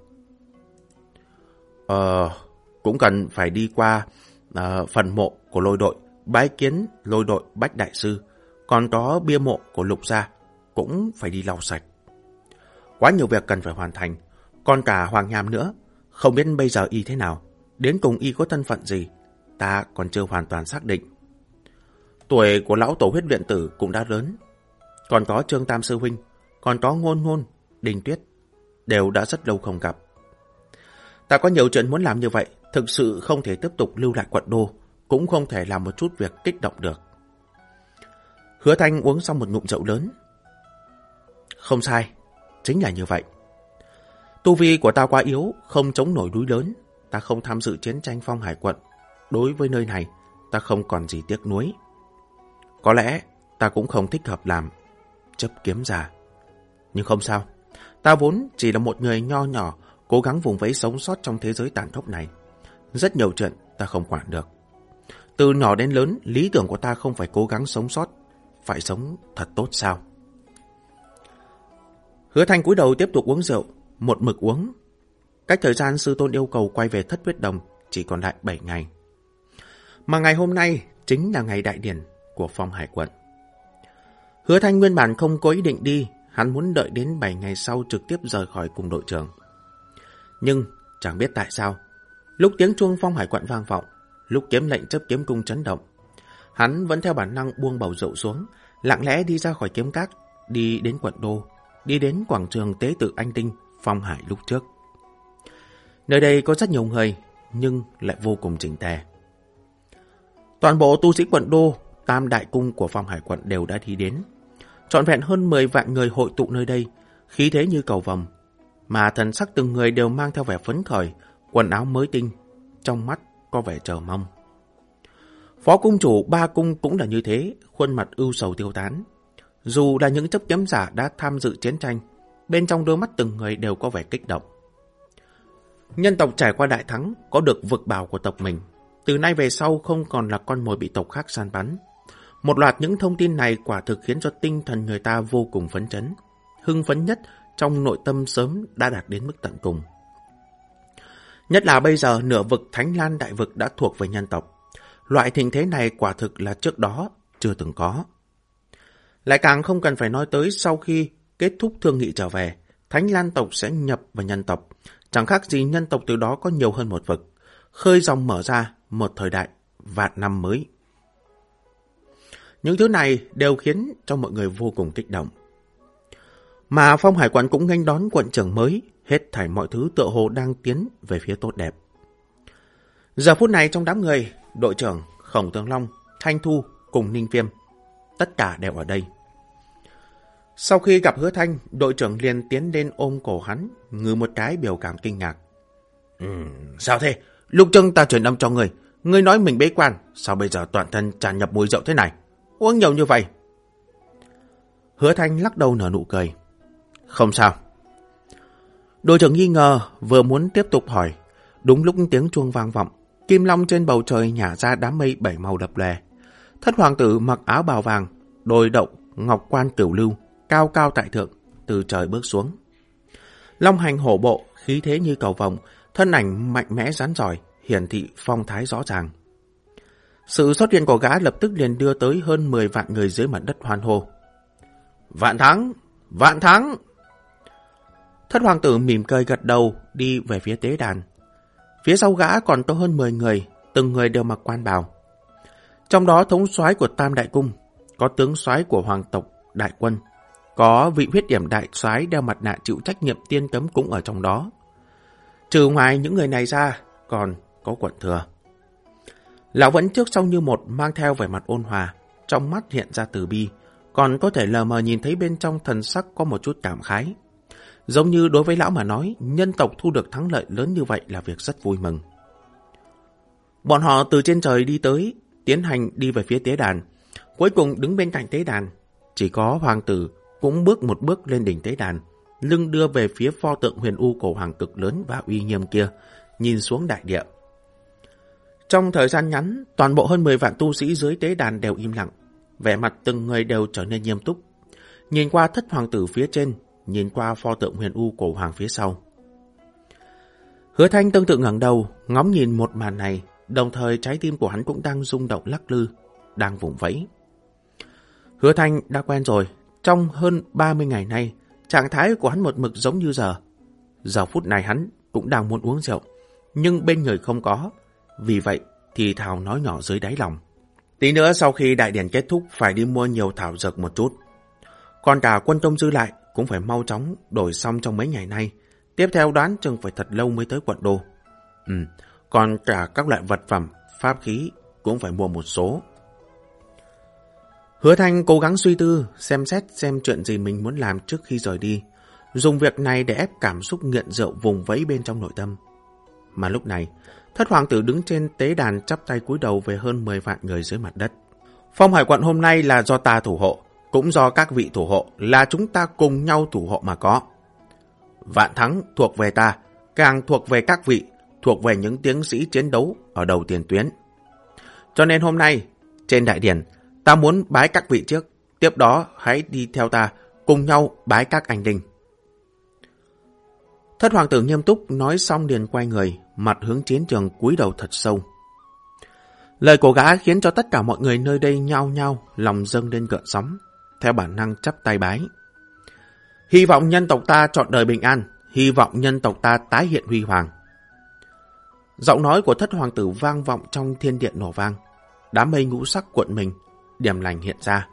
Cũng cần phải đi qua phần mộ của Lôi đội, bái kiến Lôi đội Bách Đại Sư, còn có bia mộ của Lục Gia, cũng phải đi lau sạch. Quá nhiều việc cần phải hoàn thành, còn cả Hoàng Nham nữa, không biết bây giờ y thế nào, đến cùng y có thân phận gì, ta còn chưa hoàn toàn xác định. Tuổi của lão tổ huyết luyện tử cũng đã lớn, còn có Trương Tam Sư Huynh, còn có Ngôn Ngôn, Đinh Tuyết, đều đã rất lâu không gặp. Ta có nhiều chuyện muốn làm như vậy, thực sự không thể tiếp tục lưu lại quận đô, cũng không thể làm một chút việc kích động được. Hứa Thanh uống xong một ngụm rượu lớn. Không sai, chính là như vậy. Tu vi của ta quá yếu, không chống nổi núi lớn, ta không tham dự chiến tranh Phong Hải quận. Đối với nơi này, ta không còn gì tiếc nuối. Có lẽ ta cũng không thích hợp làm chấp kiếm giả. Nhưng không sao, ta vốn chỉ là một người nho nhỏ, cố gắng vùng vẫy sống sót trong thế giới tàn khốc này. Rất nhiều chuyện ta không quản được. Từ nhỏ đến lớn, lý tưởng của ta không phải cố gắng sống sót, phải sống thật tốt sao? Hứa Thanh cúi đầu tiếp tục uống rượu, một mực uống. Cách thời gian sư tôn yêu cầu quay về Thất Huyết Đồng chỉ còn lại 7 ngày. Mà ngày hôm nay chính là ngày đại điển của Phong Hải quận. Hứa Thanh nguyên bản không có ý định đi, hắn muốn đợi đến 7 ngày sau trực tiếp rời khỏi cùng đội trưởng. Nhưng chẳng biết tại sao, lúc tiếng chuông Phong Hải quận vang vọng, lúc kiếm lệnh chấp kiếm cung chấn động, hắn vẫn theo bản năng buông bầu rượu xuống, lặng lẽ đi ra khỏi kiếm các, đi đến quận đô, đi đến quảng trường tế tự Anh Tinh Phong Hải lúc trước. Nơi đây có rất nhiều người, nhưng lại vô cùng chỉnh tề. Toàn bộ tu sĩ quận đô, tam đại cung của Phong Hải quận đều đã đi đến. Trọn vẹn hơn 10 vạn người hội tụ nơi đây, khí thế như cầu vồng, mà thần sắc từng người đều mang theo vẻ phấn khởi, quần áo mới tinh, trong mắt có vẻ chờ mong. Phó cung chủ ba cung cũng là như thế, khuôn mặt ưu sầu tiêu tán. Dù là những chấp kiếm giả đã tham dự chiến tranh, bên trong đôi mắt từng người đều có vẻ kích động. Nhân tộc trải qua đại thắng, có được vực bảo của tộc mình, từ nay về sau không còn là con mồi bị tộc khác săn bắn. Một loạt những thông tin này quả thực khiến cho tinh thần người ta vô cùng phấn chấn. Hưng phấn nhất trong nội tâm sớm đã đạt đến mức tận cùng. Nhất là bây giờ nửa vực Thánh Lan Đại Vực đã thuộc về nhân tộc. Loại tình thế này quả thực là trước đó chưa từng có. Lại càng không cần phải nói tới sau khi kết thúc thương nghị trở về, Thánh Lan tộc sẽ nhập vào nhân tộc. Chẳng khác gì nhân tộc từ đó có nhiều hơn một vực, khơi dòng mở ra một thời đại vạn năm mới. Những thứ này đều khiến cho mọi người vô cùng kích động. Mà Phong Hải quận cũng nghênh đón quận trưởng mới, hết thảy mọi thứ tựa hồ đang tiến về phía tốt đẹp. Giờ phút này trong đám người, đội trưởng, Khổng Tường Long, Thanh Thu cùng Ninh Viêm, tất cả đều ở đây. Sau khi gặp Hứa Thanh, đội trưởng liền tiến lên ôm cổ hắn, ngừ một cái biểu cảm kinh ngạc. Sao thế? Lúc trước ta truyền âm cho ngươi nói mình bế quan, sao bây giờ toàn thân tràn nhập mùi rượu thế này? Uống nhiều như vậy. Hứa Thanh lắc đầu nở nụ cười. Không sao. Đội trưởng nghi ngờ, vừa muốn tiếp tục hỏi. Đúng lúc tiếng chuông vang vọng, kim long trên bầu trời nhả ra đám mây bảy màu lập lòe. Thất hoàng tử mặc áo bào vàng, đôi đậu, ngọc quan cửu lưu, cao cao tại thượng, từ trời bước xuống. Long hành hổ bộ, khí thế như cầu vồng, thân ảnh mạnh mẽ rắn giỏi, hiển thị phong thái rõ ràng. Sự xuất hiện của gã lập tức liền đưa tới hơn 10 vạn người dưới mặt đất hoan hô. Vạn thắng! Vạn thắng! Thất hoàng tử mỉm cười gật đầu đi về phía tế đàn. Phía sau gã còn có hơn 10 người, từng người đều mặc quan bào. Trong đó thống soái của Tam Đại Cung, có tướng soái của hoàng tộc Đại Quân, có vị huyết điểm đại soái đeo mặt nạ chịu trách nhiệm tiên cấm cũng ở trong đó. Trừ ngoài những người này ra, còn có quận thừa. Lão vẫn trước sau như một, mang theo vẻ mặt ôn hòa, trong mắt hiện ra từ bi, còn có thể lờ mờ nhìn thấy bên trong thần sắc có một chút cảm khái. Giống như đối với lão mà nói, nhân tộc thu được thắng lợi lớn như vậy là việc rất vui mừng. Bọn họ từ trên trời đi tới, tiến hành đi về phía tế đàn. Cuối cùng đứng bên cạnh tế đàn, chỉ có hoàng tử cũng bước một bước lên đỉnh tế đàn, lưng đưa về phía pho tượng huyền u cổ hoàng cực lớn và uy nghiêm kia, nhìn xuống đại địa. Trong thời gian ngắn, toàn bộ hơn 10 vạn tu sĩ dưới tế đàn đều im lặng, vẻ mặt từng người đều trở nên nghiêm túc. Nhìn qua thất hoàng tử phía trên, nhìn qua pho tượng huyền u cổ hoàng phía sau. Hứa Thanh tương tự ngẩng đầu, ngóng nhìn một màn này, đồng thời trái tim của hắn cũng đang rung động lắc lư, đang vùng vẫy. Hứa Thanh đã quen rồi, trong hơn 30 ngày nay, trạng thái của hắn một mực giống như giờ. Giờ phút này hắn cũng đang muốn uống rượu, nhưng bên người không có, vì vậy thì thào nói nhỏ dưới đáy lòng. Tí nữa sau khi đại điển kết thúc phải đi mua nhiều thảo dược một chút. Còn cả quân tông dư lại cũng phải mau chóng đổi xong trong mấy ngày nay. Tiếp theo đoán chừng phải thật lâu mới tới quận đô. Còn cả các loại vật phẩm, pháp khí cũng phải mua một số. Hứa Thanh cố gắng suy tư, xem xét xem chuyện gì mình muốn làm trước khi rời đi. Dùng việc này để ép cảm xúc nghiện rượu vùng vẫy bên trong nội tâm. Mà lúc này, thất hoàng tử đứng trên tế đàn chắp tay cúi đầu về hơn 10 vạn người dưới mặt đất. Phong Hải quận hôm nay là do ta thủ hộ, cũng do các vị thủ hộ, là chúng ta cùng nhau thủ hộ mà có. Vạn thắng thuộc về ta, càng thuộc về các vị, thuộc về những tiến sĩ chiến đấu ở đầu tiền tuyến. Cho nên hôm nay, trên đại điển, ta muốn bái các vị trước, tiếp đó hãy đi theo ta, cùng nhau bái các anh linh. Thất hoàng tử nghiêm túc nói xong liền quay người, mặt hướng chiến trường cúi đầu thật sâu. Lời của gã khiến cho tất cả mọi người nơi đây nhao nhao, lòng dâng lên gợn sóng, theo bản năng chắp tay bái. Hy vọng nhân tộc ta trọn đời bình an, hy vọng nhân tộc ta tái hiện huy hoàng. Giọng nói của thất hoàng tử vang vọng trong thiên điện nổ vang. Đám mây ngũ sắc cuộn mình, điểm lành hiện ra.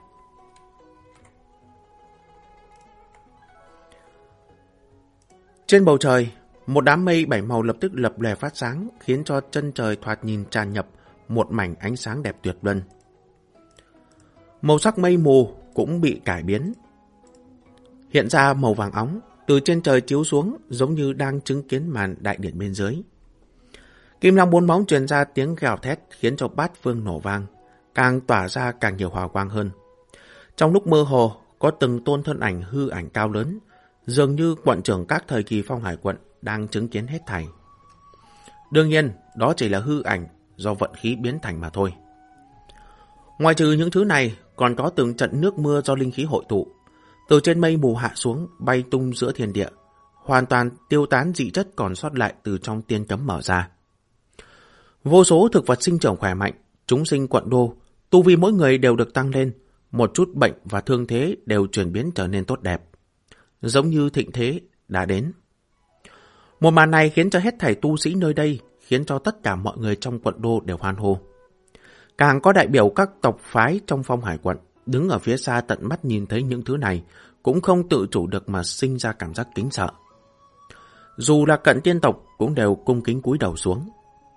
Trên bầu trời, một đám mây bảy màu lập tức lập lòe phát sáng, khiến cho chân trời thoạt nhìn tràn nhập một mảnh ánh sáng đẹp tuyệt luân. Màu sắc mây mù cũng bị cải biến, hiện ra màu vàng óng, từ trên trời chiếu xuống giống như đang chứng kiến màn đại điện bên dưới. Kim long bốn móng truyền ra tiếng gào thét khiến cho bát phương nổ vang, càng tỏa ra càng nhiều hào quang hơn. Trong lúc mơ hồ, có từng tôn thân ảnh hư ảnh cao lớn, dường như quận trưởng các thời kỳ Phong Hải quận đang chứng kiến hết thảy. Đương nhiên, đó chỉ là hư ảnh, do vận khí biến thành mà thôi. Ngoài trừ những thứ này, còn có từng trận nước mưa do linh khí hội tụ, từ trên mây mù hạ xuống, bay tung giữa thiên địa, hoàn toàn tiêu tán dị chất còn sót lại từ trong tiên cấm mở ra. Vô số thực vật sinh trưởng khỏe mạnh, chúng sinh quận đô, tu vi mỗi người đều được tăng lên, một chút bệnh và thương thế đều chuyển biến trở nên tốt đẹp, giống như thịnh thế đã đến. Một màn này khiến cho hết thảy tu sĩ nơi đây, khiến cho tất cả mọi người trong quận đô đều hoan hô. Càng có đại biểu các tộc phái trong Phong Hải quận đứng ở phía xa tận mắt nhìn thấy những thứ này, cũng không tự chủ được mà sinh ra cảm giác kính sợ. Dù là cận tiên tộc cũng đều cung kính cúi đầu xuống.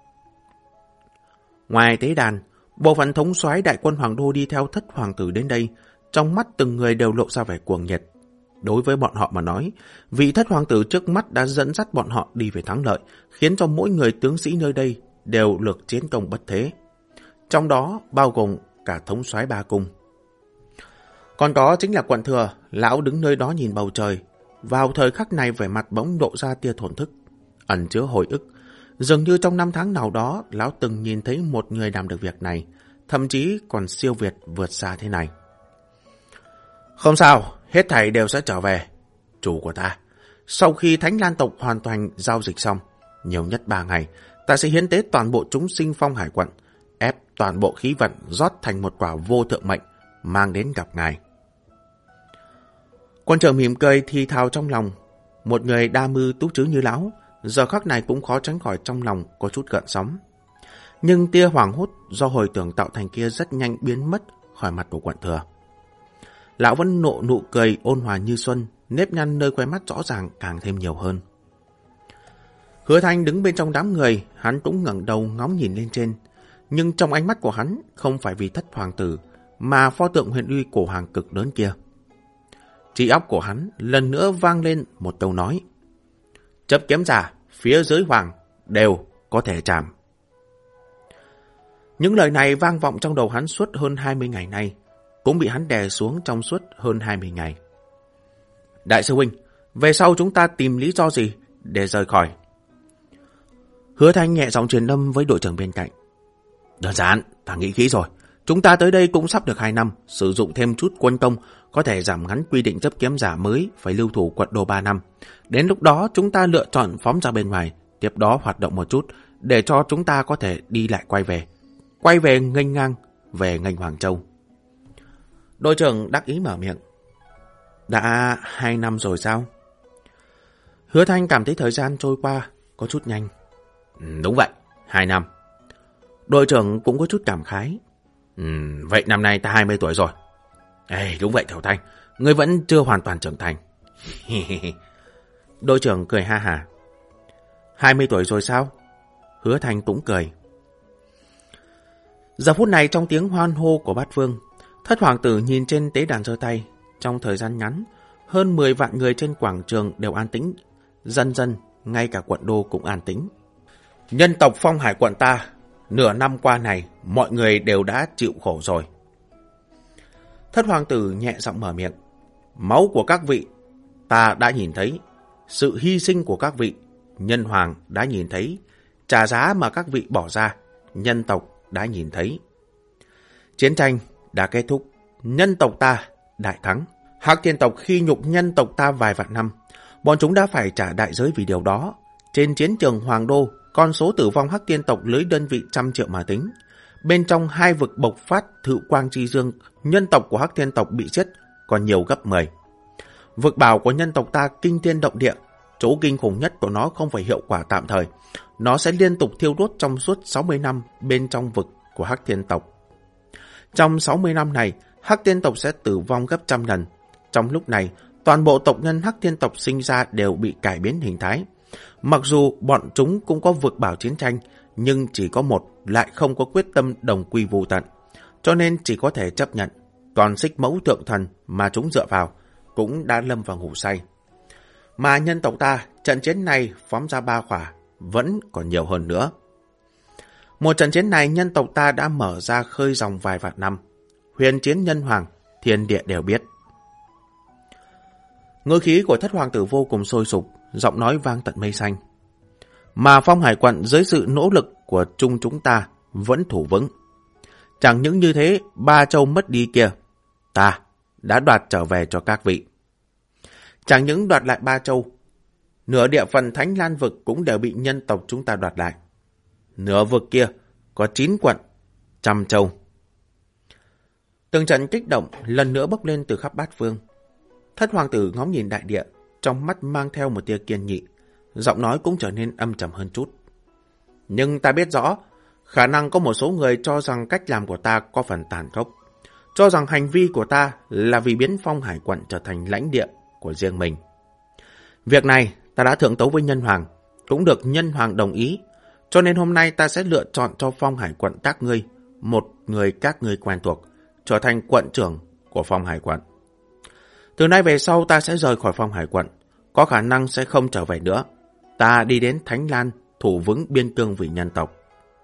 Ngoài tế đàn, bộ phận thống soái đại quân Hoàng Đô đi theo thất hoàng tử đến đây, trong mắt từng người đều lộ ra vẻ cuồng nhiệt. Đối với bọn họ mà nói, vị thất hoàng tử trước mắt đã dẫn dắt bọn họ đi về thắng lợi, khiến cho mỗi người tướng sĩ nơi đây đều lược chiến công bất thế. Trong đó bao gồm cả thống soái ba cung. Còn có chính là quận thừa, lão đứng nơi đó nhìn bầu trời. Vào thời khắc này vẻ mặt bỗng lộ ra tia thổn thức, ẩn chứa hồi ức. Dường như trong năm tháng nào đó, lão từng nhìn thấy một người làm được việc này, thậm chí còn siêu việt vượt xa thế này. Không sao, hết thảy đều sẽ trở về. Chủ của ta, sau khi Thánh Lan tộc hoàn toàn giao dịch xong, nhiều nhất 3 ngày, ta sẽ hiến tế toàn bộ chúng sinh Phong Hải quận, ép toàn bộ khí vận rót thành một quả vô thượng mệnh, mang đến gặp ngài. Quân trưởng mỉm cười thì thào trong lòng. Một người đa mưu túc trứ như lão, giờ khắc này cũng khó tránh khỏi trong lòng có chút gợn sóng. Nhưng tia hoảng hốt do hồi tưởng tạo thành kia rất nhanh biến mất khỏi mặt của quận thừa. Lão vẫn nộ nụ cười ôn hòa như xuân, nếp nhăn nơi khóe mắt rõ ràng càng thêm nhiều hơn. Hứa Thanh đứng bên trong đám người, hắn cũng ngẩng đầu ngóng nhìn lên trên. Nhưng trong ánh mắt của hắn không phải vì thất hoàng tử, mà pho tượng huyền uy cổ hoàng cực lớn kia. Trí óc của hắn lần nữa vang lên một câu nói. Chấp kiếm giả, phía dưới hoàng, đều có thể chạm. Những lời này vang vọng trong đầu hắn suốt hơn 20 ngày nay, cũng bị hắn đè xuống trong suốt hơn 20 ngày. Đại sư huynh, về sau chúng ta tìm lý do gì để rời khỏi? Hứa Thanh nhẹ giọng truyền âm với đội trưởng bên cạnh. Đơn giản, ta nghĩ kỹ rồi. Chúng ta tới đây cũng sắp được 2 năm, sử dụng thêm chút quân công, có thể giảm ngắn quy định chấp kiếm giả mới phải lưu thủ quận đô 3 năm. Đến lúc đó chúng ta lựa chọn phóng ra bên ngoài, tiếp đó hoạt động một chút, để cho chúng ta có thể đi lại quay về nghênh ngang, về nghênh Hoàng Châu. Đội trưởng đắc ý mở miệng. Đã 2 năm rồi sao? Hứa Thanh cảm thấy thời gian trôi qua có chút nhanh. Đúng vậy, 2 năm. Đội trưởng cũng có chút cảm khái. Vậy năm nay ta 20 tuổi rồi. Đúng vậy Thảo Thanh, ngươi vẫn chưa hoàn toàn trưởng thành. Đội trưởng cười ha hả. 20 tuổi rồi sao? Hứa Thanh cũng cười. Giờ phút này trong tiếng hoan hô của bát vương, thất hoàng tử nhìn trên tế đàn giơ tay. Trong thời gian ngắn, hơn 10 vạn người trên quảng trường đều an tĩnh. Dần dần, ngay cả quận đô cũng an tĩnh. Nhân tộc Phong Hải quận ta, nửa năm qua này, mọi người đều đã chịu khổ rồi. Thất hoàng tử nhẹ giọng mở miệng. Máu của các vị, ta đã nhìn thấy. Sự hy sinh của các vị, nhân hoàng đã nhìn thấy. Trả giá mà các vị bỏ ra, nhân tộc đã nhìn thấy. Chiến tranh đã kết thúc, nhân tộc ta đại thắng. Hắc Thiên tộc khi nhục nhân tộc ta vài vạn năm, bọn chúng đã phải trả đại giới vì điều đó. Trên chiến trường Hoàng Đô, con số tử vong Hắc Thiên tộc lấy đơn vị trăm triệu mà tính. Bên trong 2 vực bộc phát Thự Quang Chi Dương, nhân tộc của Hắc Thiên tộc bị chết còn nhiều gấp 10. Vực bảo của nhân tộc ta kinh thiên động địa, chỗ kinh khủng nhất của nó không phải hiệu quả tạm thời. Nó sẽ liên tục thiêu đốt trong suốt 60 năm bên trong vực của Hắc Thiên tộc. Trong 60 năm này, Hắc Thiên tộc sẽ tử vong gấp trăm lần. Trong lúc này, toàn bộ tộc nhân Hắc Thiên tộc sinh ra đều bị cải biến hình thái. Mặc dù bọn chúng cũng có vực bảo chiến tranh, nhưng chỉ có một lại không có quyết tâm đồng quy vu tận, cho nên chỉ có thể chấp nhận. Còn Xích Mẫu Thượng Thần mà chúng dựa vào cũng đã lâm vào ngủ say. Mà nhân tộc ta, trận chiến này phóng ra 3 quả, vẫn còn nhiều hơn nữa. Một trận chiến này nhân tộc ta đã mở ra khơi dòng vài vạn năm. Huyền chiến nhân hoàng, thiên địa đều biết. Ngữ khí của thất hoàng tử vô cùng sôi sục, giọng nói vang tận mây xanh. Mà Phong Hải quận dưới sự nỗ lực của chúng ta vẫn thủ vững. Chẳng những như thế, 3 châu mất đi kia, ta đã đoạt trở về cho các vị. Chẳng những đoạt lại 3 châu, nửa địa phận Thánh Lan vực cũng đều bị nhân tộc chúng ta đoạt lại. Nửa vực kia có 9 quận, 100 châu. Từng trận kích động lần nữa bốc lên từ khắp bát phương. Thất hoàng tử ngóng nhìn đại địa, trong mắt mang theo một tia kiên nghị, giọng nói cũng trở nên âm trầm hơn chút. Nhưng ta biết rõ, khả năng có một số người cho rằng cách làm của ta có phần tàn khốc, cho rằng hành vi của ta là vì biến Phong Hải quận trở thành lãnh địa của riêng mình. Việc này ta đã thượng tấu với Nhân Hoàng, cũng được Nhân Hoàng đồng ý, cho nên hôm nay ta sẽ lựa chọn cho Phong Hải quận các ngươi, một người các ngươi quen thuộc, trở thành quận trưởng của Phong Hải quận. Từ nay về sau ta sẽ rời khỏi Phong Hải quận, có khả năng sẽ không trở về nữa. Ta đi đến Thánh Lan, thủ vững biên cương vì nhân tộc.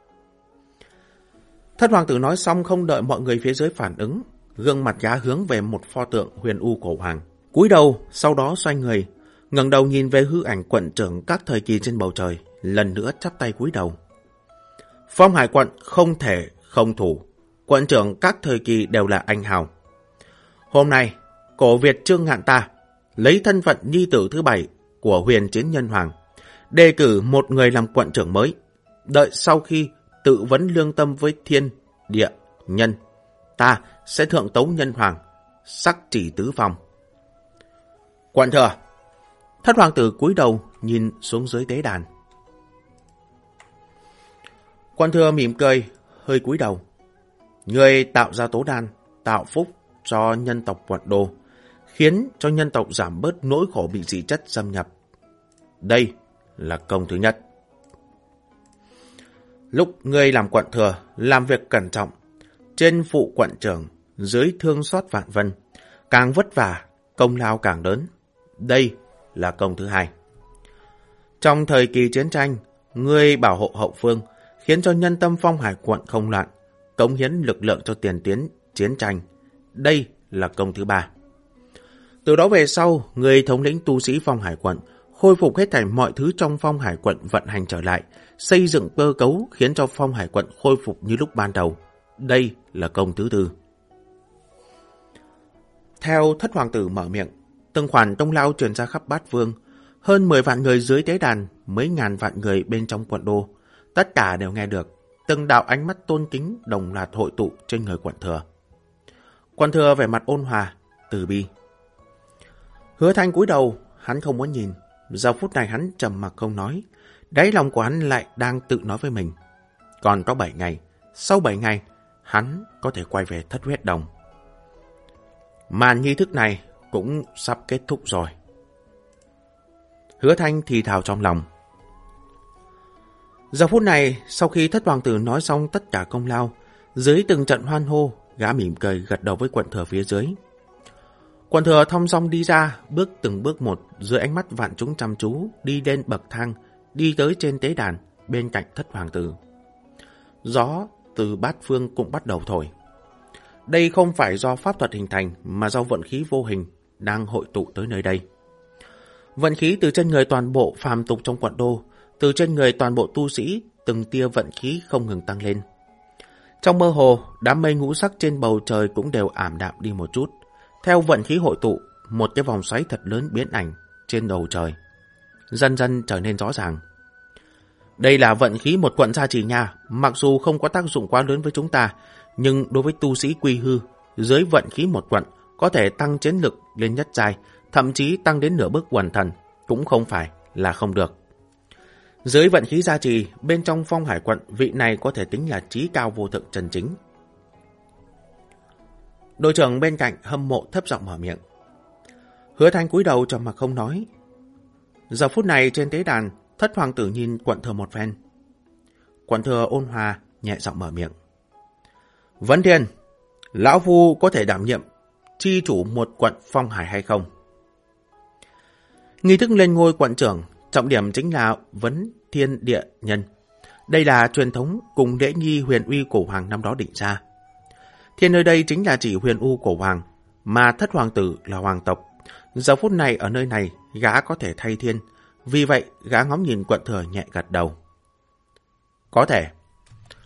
Thất hoàng tử nói xong không đợi mọi người phía dưới phản ứng, gương mặt gã hướng về một pho tượng huyền u cổ hoàng. Cúi đầu, sau đó xoay người, ngẩng đầu nhìn về hư ảnh quận trưởng các thời kỳ trên bầu trời, lần nữa chắp tay cúi đầu. Phong Hải quận không thể không thủ, quận trưởng các thời kỳ đều là anh hào. Hôm nay, cổ Việt Trương Ngạn ta lấy thân phận nhi tử thứ 7 của Huyền Chiến Nhân Hoàng, đề cử một người làm quận trưởng mới. Đợi sau khi tự vấn lương tâm với thiên, địa, nhân, ta sẽ thượng tấu Nhân Hoàng, sắc chỉ tứ phong. Quận thừa. Thất hoàng tử cúi đầu nhìn xuống dưới tế đàn. Quận thừa mỉm cười, hơi cúi đầu. Người tạo ra tố đan, tạo phúc cho nhân tộc quận đô, khiến cho nhân tộc giảm bớt nỗi khổ bị dị chất xâm nhập. Đây là công thứ nhất. Lúc ngươi làm quận thừa, làm việc cẩn trọng, trên phụ quận trưởng, dưới thương xót vạn vân, càng vất vả, công lao càng lớn. Đây là công thứ hai. Trong thời kỳ chiến tranh, ngươi bảo hộ hậu phương, khiến cho nhân tâm Phong Hải quận không loạn, cống hiến lực lượng cho tiền tiến chiến tranh. Đây là công thứ ba. Từ đó về sau, người thống lĩnh tu sĩ Phong Hải quận khôi phục hết thảy mọi thứ trong Phong Hải quận vận hành trở lại, xây dựng cơ cấu khiến cho Phong Hải quận khôi phục như lúc ban đầu. Đây là công thứ tư. Theo thất hoàng tử mở miệng, từng khoản công lao truyền ra khắp bát vương, hơn 10 vạn người dưới tế đàn, mấy ngàn vạn người bên trong quận đô, tất cả đều nghe được. Từng đạo ánh mắt tôn kính đồng loạt hội tụ trên người quận thừa. Quận thừa vẻ mặt ôn hòa, từ bi. Hứa Thanh cúi đầu, hắn không muốn nhìn. Giờ phút này hắn trầm mặc không nói, đáy lòng của hắn lại đang tự nói với mình. Còn có 7 ngày, sau 7 ngày, hắn có thể quay về Thất Huyết Đồng. Màn nghi thức này cũng sắp kết thúc rồi. Hứa Thanh thì thào trong lòng. Giờ phút này, sau khi thất hoàng tử nói xong tất cả công lao, dưới từng trận hoan hô, gã mỉm cười gật đầu với quận thừa phía dưới. Quận thừa thong dong đi ra, bước từng bước một, dưới ánh mắt vạn chúng chăm chú, đi lên bậc thang, đi tới trên tế đàn, bên cạnh thất hoàng tử. Gió từ bát phương cũng bắt đầu thổi. Đây không phải do pháp thuật hình thành, mà do vận khí vô hình đang hội tụ tới nơi đây. Vận khí từ trên người toàn bộ phàm tục trong quận đô, từ trên người toàn bộ tu sĩ, từng tia vận khí không ngừng tăng lên. Trong mơ hồ, đám mây ngũ sắc trên bầu trời cũng đều ảm đạm đi một chút. Theo vận khí hội tụ, một cái vòng xoáy thật lớn biến ảnh trên bầu trời, dần dần trở nên rõ ràng. Đây là vận khí một quận gia trì nha, mặc dù không có tác dụng quá lớn với chúng ta, nhưng đối với tu sĩ quy hư, dưới vận khí một quận có thể tăng chiến lực lên nhất giai, thậm chí tăng đến nửa bước quần thần, cũng không phải là không được. Dưới vận khí gia trì, bên trong Phong Hải quận, vị này có thể tính là trí cao vô thượng chân chính. Đội trưởng bên cạnh hâm mộ thấp giọng mở miệng. Hứa Thanh cúi đầu trầm mặc không nói. Giờ phút này trên tế đàn, thất hoàng tử nhìn quận thừa một phen. Quận thừa ôn hòa, nhẹ giọng mở miệng. Vấn Thiên, lão phu có thể đảm nhiệm chi chủ một quận Phong Hải hay không? Nghi thức lên ngôi quận trưởng, trọng điểm chính là vấn thiên địa nhân. Đây là truyền thống cùng lễ nghi huyền uy cổ hoàng năm đó định ra. Thiên nơi đây chính là chỉ huyền u cổ hoàng, mà thất hoàng tử là hoàng tộc. Giờ phút này ở nơi này, gã có thể thay thiên. Vì vậy, gã ngóng nhìn quận thừa nhẹ gật đầu. Có thể.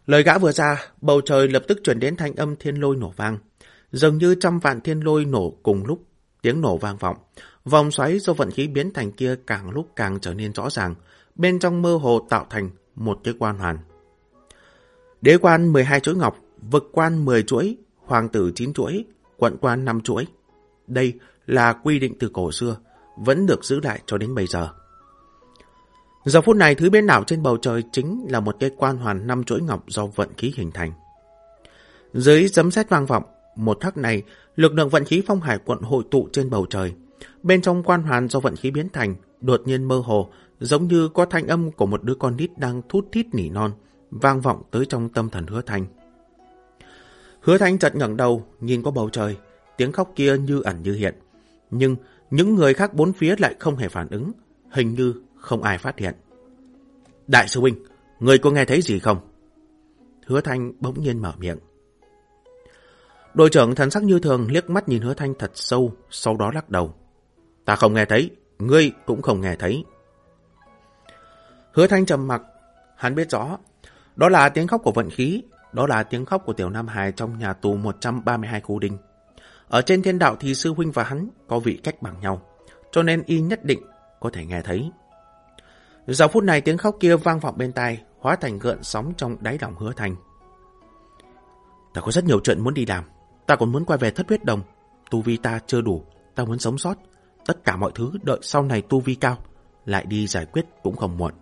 Lời gã vừa ra, bầu trời lập tức truyền đến thanh âm thiên lôi nổ vang. Dường như trăm vạn thiên lôi nổ cùng lúc, tiếng nổ vang vọng. Vòng xoáy do vận khí biến thành kia càng lúc càng trở nên rõ ràng, bên trong mơ hồ tạo thành một cái quan hoàn. Đế quan 12 chuỗi ngọc, vực quan 10 chuỗi, hoàng tử 9 chuỗi, quận quan 5 chuỗi. Đây là quy định từ cổ xưa, vẫn được giữ lại cho đến bây giờ. Giờ phút này thứ biến ảo trên bầu trời chính là một cái quan hoàn 5 chuỗi ngọc do vận khí hình thành. Dưới sấm sét vang vọng, một khắc này, lực lượng vận khí phong hải quận hội tụ trên bầu trời. Bên trong quan hoàn do vận khí biến thành, đột nhiên mơ hồ, giống như có thanh âm của một đứa con nít đang thút thít nỉ non, vang vọng tới trong tâm thần Hứa Thanh. Hứa Thanh chợt ngẩng đầu, nhìn qua bầu trời, tiếng khóc kia như ẩn như hiện. Nhưng những người khác bốn phía lại không hề phản ứng, hình như không ai phát hiện. Đại sư huynh, người có nghe thấy gì không? Hứa Thanh bỗng nhiên mở miệng. Đội trưởng thần sắc như thường liếc mắt nhìn Hứa Thanh thật sâu, sau đó lắc đầu. Ta không nghe thấy, ngươi cũng không nghe thấy. Hứa Thanh trầm mặc, hắn biết rõ, đó là tiếng khóc của vận khí, đó là tiếng khóc của tiểu Nam Hải trong nhà tù 132 khu đinh. Ở trên thiên đạo thì sư huynh và hắn có vị cách bằng nhau, cho nên y nhất định có thể nghe thấy. Giờ phút này tiếng khóc kia vang vọng bên tai, hóa thành gợn sóng trong đáy lòng Hứa Thanh. Ta có rất nhiều chuyện muốn đi làm, ta còn muốn quay về Thất Huyết Đồng. Tu vi ta chưa đủ, ta muốn sống sót. Tất cả mọi thứ đợi sau này tu vi cao, lại đi giải quyết cũng không muộn.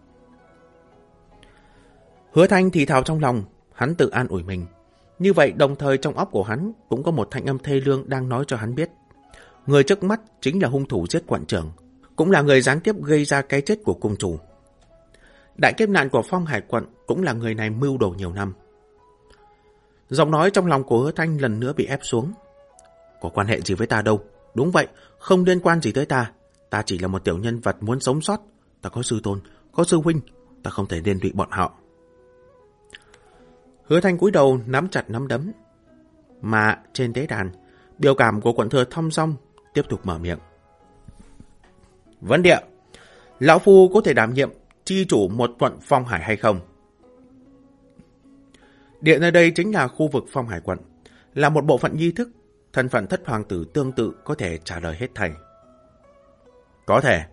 Hứa Thanh thì thào trong lòng, hắn tự an ủi mình. Như vậy đồng thời trong óc của hắn cũng có một thanh âm thê lương đang nói cho hắn biết. Người trước mắt chính là hung thủ giết quận trưởng, cũng là người gián tiếp gây ra cái chết của cung chủ. Đại kiếp nạn của Phong Hải quận cũng là người này mưu đồ nhiều năm. Giọng nói trong lòng của Hứa Thanh lần nữa bị ép xuống. Có quan hệ gì với ta đâu? Đúng vậy, không liên quan gì tới ta. Ta chỉ là một tiểu nhân vật muốn sống sót. Ta có sư tôn, có sư huynh, ta không thể liên lụy bọn họ. Hứa Thanh cúi đầu nắm chặt nắm đấm. Mà trên tế đàn, biểu cảm của quận thừa thong dong tiếp tục mở miệng. Vấn địa, lão phu có thể đảm nhiệm chi chủ một quận Phong Hải hay không? Địa nơi đây chính là khu vực Phong Hải quận, là một bộ phận nghi thức, thân phận thất hoàng tử tương tự có thể trả lời hết thảy. Có thể.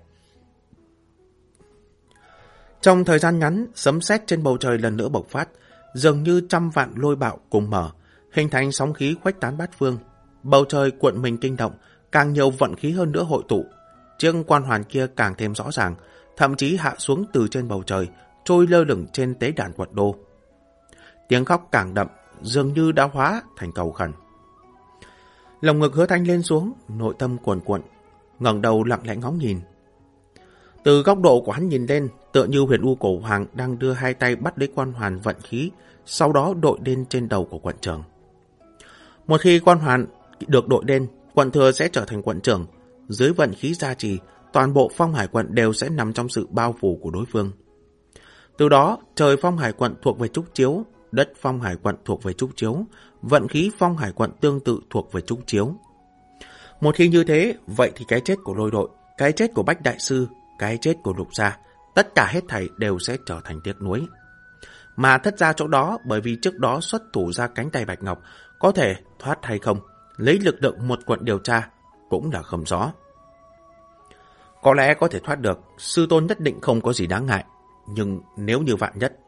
Trong thời gian ngắn, sấm sét trên bầu trời lần nữa bộc phát, dường như trăm vạn lôi bạo cùng mở, hình thành sóng khí khuếch tán bát phương. Bầu trời cuộn mình kinh động, càng nhiều vận khí hơn nữa hội tụ. Chiếc quan hoàn kia càng thêm rõ ràng, thậm chí hạ xuống từ trên bầu trời, trôi lơ lửng trên tế đàn quận đô. Tiếng khóc càng đậm, dường như đã hóa thành cầu khẩn. Lồng ngực Hứa Thanh lên xuống, nội tâm cuồn cuộn, ngẩng đầu lặng lẽ ngóng nhìn. Từ góc độ của hắn nhìn lên, tựa như Huyền U Cổ Hoàng đang đưa hai tay bắt lấy quan hoàn vận khí, sau đó đội lên trên đầu của quận trưởng. Một khi quan hoàn được đội lên, quận thừa sẽ trở thành quận trưởng. Dưới vận khí gia trì, toàn bộ Phong Hải quận đều sẽ nằm trong sự bao phủ của đối phương. Từ đó, trời Phong Hải quận thuộc về Trúc Chiếu, đất Phong Hải quận thuộc về Trúc Chiếu, vận khí Phong Hải quận tương tự thuộc về Trúc Chiếu. Một khi như thế, vậy thì cái chết của Lôi đội, cái chết của Bách Đại Sư, cái chết của Lục Gia, tất cả hết thảy đều sẽ trở thành tiếc nuối. Mà Thất Gia chỗ đó, bởi vì trước đó xuất thủ ra cánh tay Bạch Ngọc, có thể thoát hay không, lấy lực lượng một quận điều tra, cũng là không rõ. Có lẽ có thể thoát được, sư tôn nhất định không có gì đáng ngại, nhưng nếu như vạn nhất.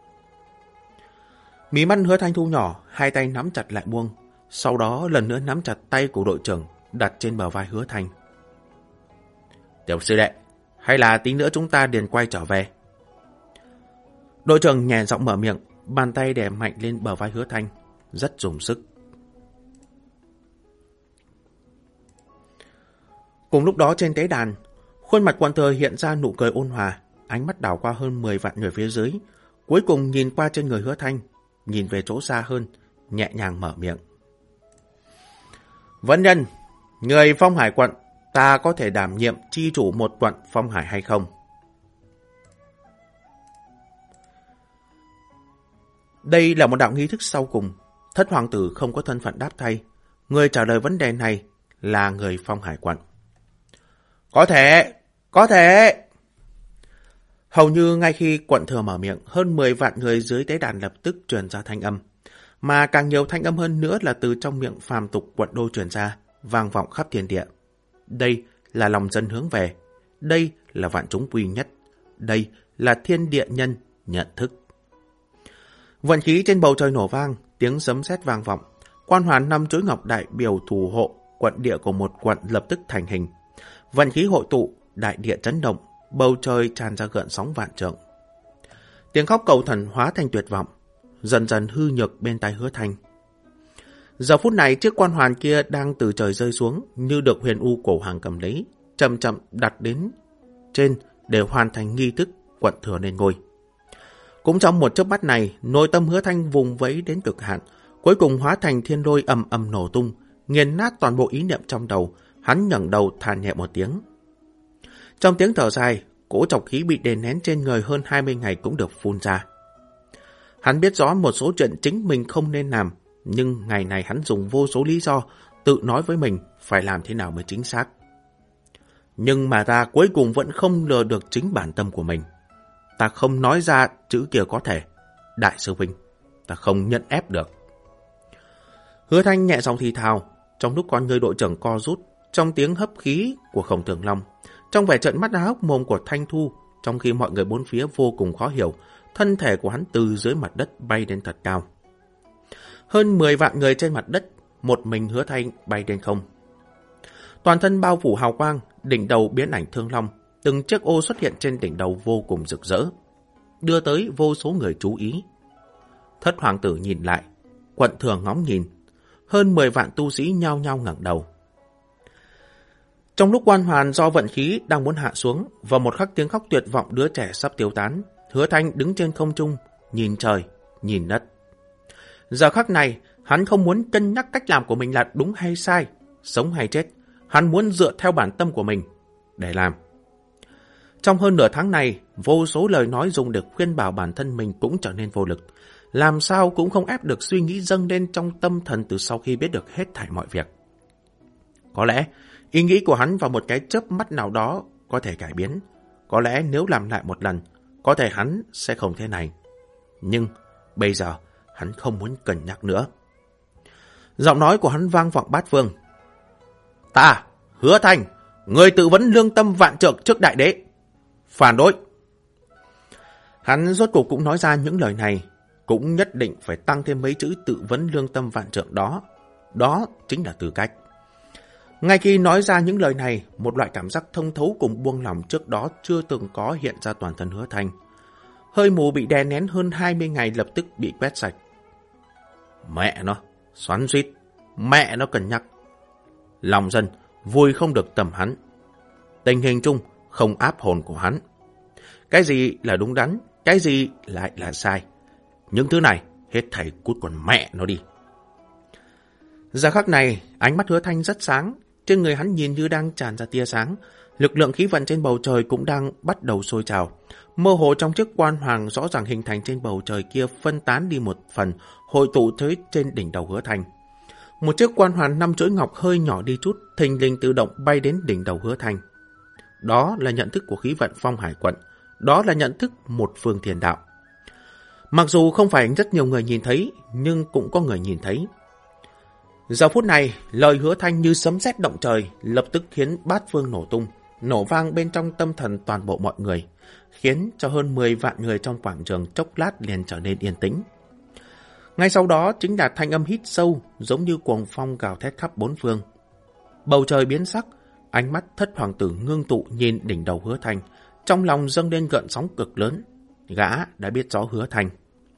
Mí mắt Hứa Thanh thu nhỏ, hai tay nắm chặt lại buông, sau đó lần nữa nắm chặt tay của đội trưởng đặt trên bờ vai Hứa Thanh. Tiểu sư đệ, hay là tí nữa chúng ta liền quay trở về? Đội trưởng nhẹ giọng mở miệng, bàn tay đè mạnh lên bờ vai Hứa Thanh, rất dùng sức. Cùng lúc đó trên tế đàn, khuôn mặt quận thừa hiện ra nụ cười ôn hòa, ánh mắt đảo qua hơn 10 vạn người phía dưới, cuối cùng nhìn qua trên người Hứa Thanh, nhìn về chỗ xa hơn, nhẹ nhàng mở miệng. Vân Nhân, người Phong Hải quận, ta có thể đảm nhiệm chi chủ một quận Phong Hải hay không? Đây là một đạo nghi thức sau cùng, Thất hoàng tử không có thân phận đáp thay, người trả lời vấn đề này là người Phong Hải quận. Có thể, có thể. Hầu như ngay khi quận thừa mở miệng, hơn 10 vạn người dưới tế đàn lập tức truyền ra thanh âm. Mà càng nhiều thanh âm hơn nữa là từ trong miệng phàm tục quận đô truyền ra, vang vọng khắp thiên địa. Đây là lòng dân hướng về. Đây là vạn chúng quy nhất. Đây là thiên địa nhân nhận thức. Vận khí trên bầu trời nổ vang, tiếng sấm sét vang vọng. Quan hoàn 5 chuỗi ngọc đại biểu thủ hộ quận địa của một quận lập tức thành hình. Vận khí hội tụ, đại địa chấn động, bầu trời tràn ra gợn sóng vạn trượng. Tiếng khóc cầu thần hóa thành tuyệt vọng, dần dần hư nhược bên tai Hứa Thanh. Giờ phút này chiếc quan hoàn kia đang từ trời rơi xuống, như được Huyền U cổ hoàng cầm lấy, chậm chậm đặt đến trên để hoàn thành nghi thức quận thừa lên ngôi. Cũng trong một chớp mắt này, nội tâm Hứa Thanh vùng vẫy đến cực hạn, cuối cùng hóa thành thiên lôi ầm ầm nổ tung, nghiền nát toàn bộ ý niệm trong đầu. Hắn ngẩng đầu than nhẹ một tiếng. Trong tiếng thở dài, cỗ trọc khí bị đè nén trên người hơn 20 ngày cũng được phun ra. Hắn biết rõ một số chuyện chính mình không nên làm, nhưng ngày này hắn dùng vô số lý do tự nói với mình phải làm thế nào mới chính xác. Nhưng mà ta cuối cùng vẫn không lừa được chính bản tâm của mình. Ta không nói ra chữ kia có thể. Đại sư huynh, ta không nhận ép được. Hứa Thanh nhẹ giọng thì thào, trong lúc con người đội trưởng co rút, trong tiếng hấp khí của Khổng Tường Long, trong vẻ trợn mắt há hốc mồm của Thanh Thu, trong khi mọi người bốn phía vô cùng khó hiểu, thân thể của hắn từ dưới mặt đất bay đến thật cao. Hơn 10 vạn người trên mặt đất, một mình Hứa Thanh bay lên không. Toàn thân bao phủ hào quang, đỉnh đầu biến ảnh thương long, từng chiếc ô xuất hiện trên đỉnh đầu vô cùng rực rỡ, đưa tới vô số người chú ý. Thất hoàng tử nhìn lại, quận thừa ngóng nhìn, hơn 10 vạn tu sĩ nhao nhao ngẩng đầu. Trong lúc quan hoàn do vận khí đang muốn hạ xuống, và một khắc tiếng khóc tuyệt vọng đứa trẻ sắp tiêu tán, Hứa Thanh đứng trên không trung, nhìn trời, nhìn đất. Giờ khắc này, hắn không muốn cân nhắc cách làm của mình là đúng hay sai, sống hay chết. Hắn muốn dựa theo bản tâm của mình để làm. Trong hơn nửa tháng này, vô số lời nói dùng để khuyên bảo bản thân mình cũng trở nên vô lực. Làm sao cũng không ép được suy nghĩ dâng lên trong tâm thần từ sau khi biết được hết thảy mọi việc. Có lẽ, ý nghĩ của hắn vào một cái chớp mắt nào đó có thể cải biến. Có lẽ nếu làm lại một lần, có thể hắn sẽ không thế này. Nhưng bây giờ, hắn không muốn cân nhắc nữa. Giọng nói của hắn vang vọng bát phương. Ta, Hứa Thanh, người tự vấn lương tâm vạn trượng trước đại đế. Phản đối. Hắn rốt cuộc cũng nói ra những lời này, cũng nhất định phải tăng thêm mấy chữ tự vấn lương tâm vạn trượng đó. Đó chính là tư cách. Ngay khi nói ra những lời này, một loại cảm giác thông thấu cùng buông lòng trước đó chưa từng có hiện ra toàn thân Hứa Thanh. Hơi mù bị đè nén hơn 20 ngày lập tức bị quét sạch. Mẹ nó, xoắn xuýt, mẹ nó cân nhắc. Lòng dân vui không được tầm hắn. Tình hình chung không áp hồn của hắn. Cái gì là đúng đắn, cái gì lại là sai. Những thứ này hết thảy cút con mẹ nó đi. Giờ khắc này, ánh mắt Hứa Thanh rất sáng, trên người hắn nhìn như đang tràn ra tia sáng, lực lượng khí vận trên bầu trời cũng đang bắt đầu sôi trào. Mơ hồ trong chiếc quan hoàng rõ ràng hình thành trên bầu trời kia phân tán đi một phần, hội tụ tới trên đỉnh đầu Hứa Thanh. Một chiếc quan hoàn 5 chuỗi ngọc hơi nhỏ đi chút, thình lình tự động bay đến đỉnh đầu Hứa Thanh. Đó là nhận thức của khí vận Phong Hải quận, đó là nhận thức một phương thiền đạo. Mặc dù không phải rất nhiều người nhìn thấy, nhưng cũng có người nhìn thấy. Giờ phút này, lời Hứa Thanh như sấm sét động trời, lập tức khiến bát phương nổ tung, nổ vang bên trong tâm thần toàn bộ mọi người, khiến cho hơn 10 vạn người trong quảng trường chốc lát liền trở nên yên tĩnh. Ngay sau đó chính là thanh âm hít sâu, giống như cuồng phong gào thét khắp bốn phương. Bầu trời biến sắc, ánh mắt thất hoàng tử ngưng tụ nhìn đỉnh đầu Hứa Thanh, trong lòng dâng lên gợn sóng cực lớn. Gã đã biết rõ Hứa Thanh.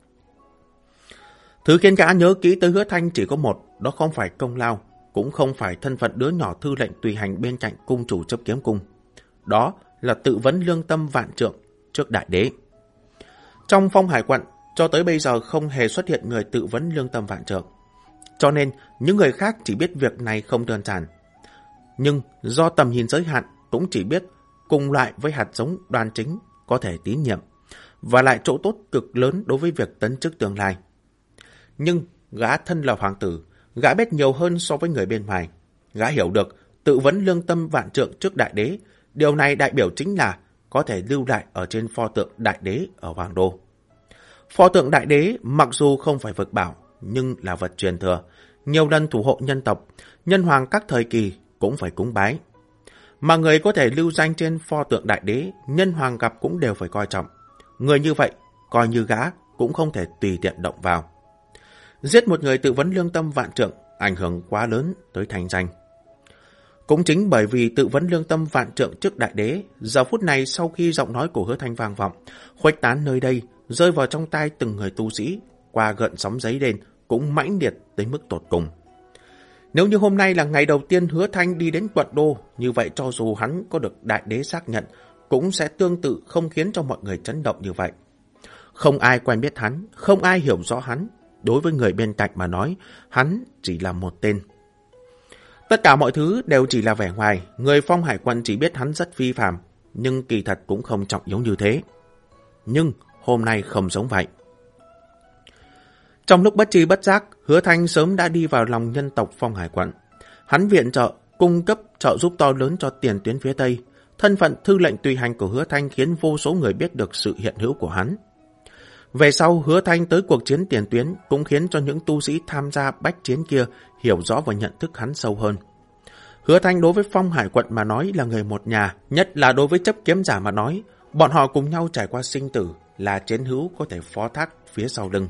Thứ khiến gã nhớ kỹ tới Hứa Thanh chỉ có một, đó không phải công lao, cũng không phải thân phận đứa nhỏ thư lệnh tùy hành bên cạnh cung chủ Chấp Kiếm Cung. Đó là tự vấn lương tâm vạn trượng trước đại đế. Trong Phong Hải quận, cho tới bây giờ không hề xuất hiện người tự vấn lương tâm vạn trượng. Cho nên, những người khác chỉ biết việc này không đơn giản. Nhưng do tầm nhìn giới hạn, cũng chỉ biết cùng loại với hạt giống Đoan Chính có thể tín nhiệm, và lại chỗ tốt cực lớn đối với việc tấn chức tương lai. Nhưng gã thân là hoàng tử, gã biết nhiều hơn so với người bên ngoài. Gã hiểu được tự vấn lương tâm vạn trượng trước đại đế, điều này đại biểu chính là có thể lưu lại ở trên pho tượng đại đế ở Hoàng Đô. Pho tượng đại đế mặc dù không phải vật bảo, nhưng là vật truyền thừa, nhiều lần thủ hộ nhân tộc, nhân hoàng các thời kỳ cũng phải cúng bái. Mà người có thể lưu danh trên pho tượng đại đế, nhân hoàng gặp cũng đều phải coi trọng. Người như vậy, coi như gã cũng không thể tùy tiện động vào. Giết một người tự vấn lương tâm vạn trượng, ảnh hưởng quá lớn tới thành danh. Cũng chính bởi vì tự vấn lương tâm vạn trượng trước đại đế, giờ phút này sau khi giọng nói của Hứa Thanh vang vọng, khuếch tán nơi đây, rơi vào trong tai từng người tu sĩ, qua gợn sóng giấy lên, cũng mãnh liệt tới mức tột cùng. Nếu như hôm nay là ngày đầu tiên Hứa Thanh đi đến quận đô, như vậy cho dù hắn có được đại đế xác nhận, cũng sẽ tương tự không khiến cho mọi người chấn động như vậy. Không ai quen biết hắn, không ai hiểu rõ hắn. Đối với người bên cạnh mà nói, hắn chỉ là một tên. Tất cả mọi thứ đều chỉ là vẻ ngoài, người Phong Hải quận chỉ biết hắn rất phi phàm, nhưng kỳ thật cũng không trọng yếu như thế. Nhưng hôm nay không giống vậy. Trong lúc bất tri bất giác, Hứa Thanh sớm đã đi vào lòng nhân tộc Phong Hải quận. Hắn viện trợ, cung cấp trợ giúp to lớn cho tiền tuyến phía Tây. Thân phận thư lệnh tùy hành của Hứa Thanh khiến vô số người biết được sự hiện hữu của hắn. Về sau, Hứa Thanh tới cuộc chiến tiền tuyến cũng khiến cho những tu sĩ tham gia bách chiến kia hiểu rõ và nhận thức hắn sâu hơn. Hứa Thanh đối với Phong Hải quận mà nói là người một nhà, nhất là đối với chấp kiếm giả mà nói, bọn họ cùng nhau trải qua sinh tử, là chiến hữu có thể phó thác phía sau lưng.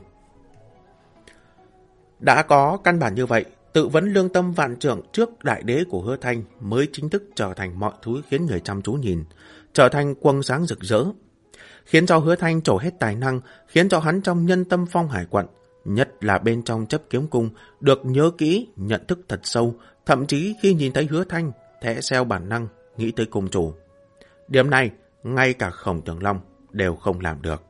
Đã có căn bản như vậy, tự vấn lương tâm vạn trượng trước đại đế của Hứa Thanh mới chính thức trở thành mọi thứ khiến người chăm chú nhìn, trở thành quang sáng rực rỡ, khiến cho Hứa Thanh trổ hết tài năng, khiến cho hắn trong nhân tâm Phong Hải quận, nhất là bên trong chấp kiếm cung, được nhớ kỹ, nhận thức thật sâu, thậm chí khi nhìn thấy Hứa Thanh, thẽ xeo bản năng, nghĩ tới cung chủ. Điểm này, ngay cả Khổng Tường Long đều không làm được.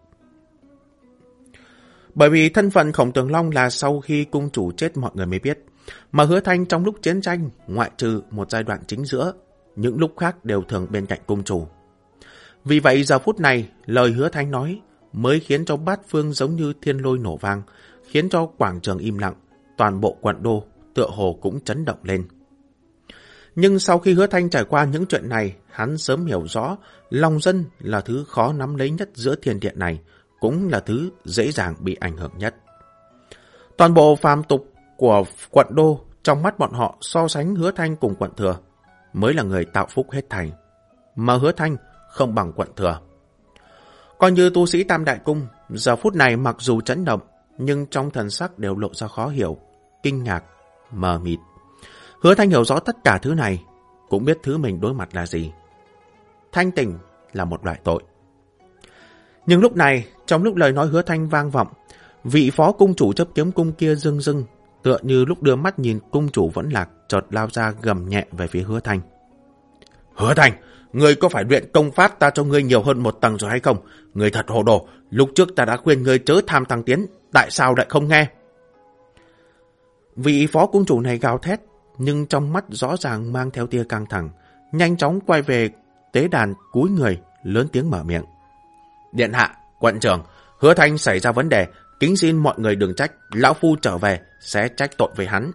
Bởi vì thân phận Khổng Tường Long là sau khi cung chủ chết mọi người mới biết, mà Hứa Thanh trong lúc chiến tranh, ngoại trừ một giai đoạn chính giữa, những lúc khác đều thường bên cạnh cung chủ. Vì vậy giờ phút này, lời Hứa Thanh nói mới khiến cho bát phương giống như thiên lôi nổ vang, khiến cho quảng trường im lặng, toàn bộ quận đô tựa hồ cũng chấn động lên. Nhưng sau khi Hứa Thanh trải qua những chuyện này, hắn sớm hiểu rõ lòng dân là thứ khó nắm lấy nhất giữa thiên địa này, cũng là thứ dễ dàng bị ảnh hưởng nhất. Toàn bộ phàm tục của quận đô trong mắt bọn họ so sánh Hứa Thanh cùng quận thừa mới là người tạo phúc hết thảy, mà Hứa Thanh không bằng quận thừa. Coi như tu sĩ Tam Đại Cung, giờ phút này mặc dù chấn động, nhưng trong thần sắc đều lộ ra khó hiểu, kinh ngạc, mờ mịt. Hứa Thanh hiểu rõ tất cả thứ này, cũng biết thứ mình đối mặt là gì. Thanh tỉnh là một loại tội. Nhưng lúc này, trong lúc lời nói Hứa Thanh vang vọng, vị phó cung chủ chấp kiếm cung kia rưng rưng, tựa như lúc đưa mắt nhìn cung chủ vẫn lạc, chợt lao ra gầm nhẹ về phía Hứa Thanh. Hứa Thanh, ngươi có phải luyện công pháp ta cho ngươi nhiều hơn một tầng rồi hay không? Ngươi thật hồ đồ, lúc trước ta đã khuyên ngươi chớ tham tăng tiến, tại sao lại không nghe? Vị phó cung chủ này gào thét, nhưng trong mắt rõ ràng mang theo tia căng thẳng, nhanh chóng quay về tế đàn cúi người, lớn tiếng mở miệng. Điện hạ, quận trưởng, Hứa Thanh xảy ra vấn đề, kính xin mọi người đừng trách, lão phu trở về sẽ trách tội với hắn.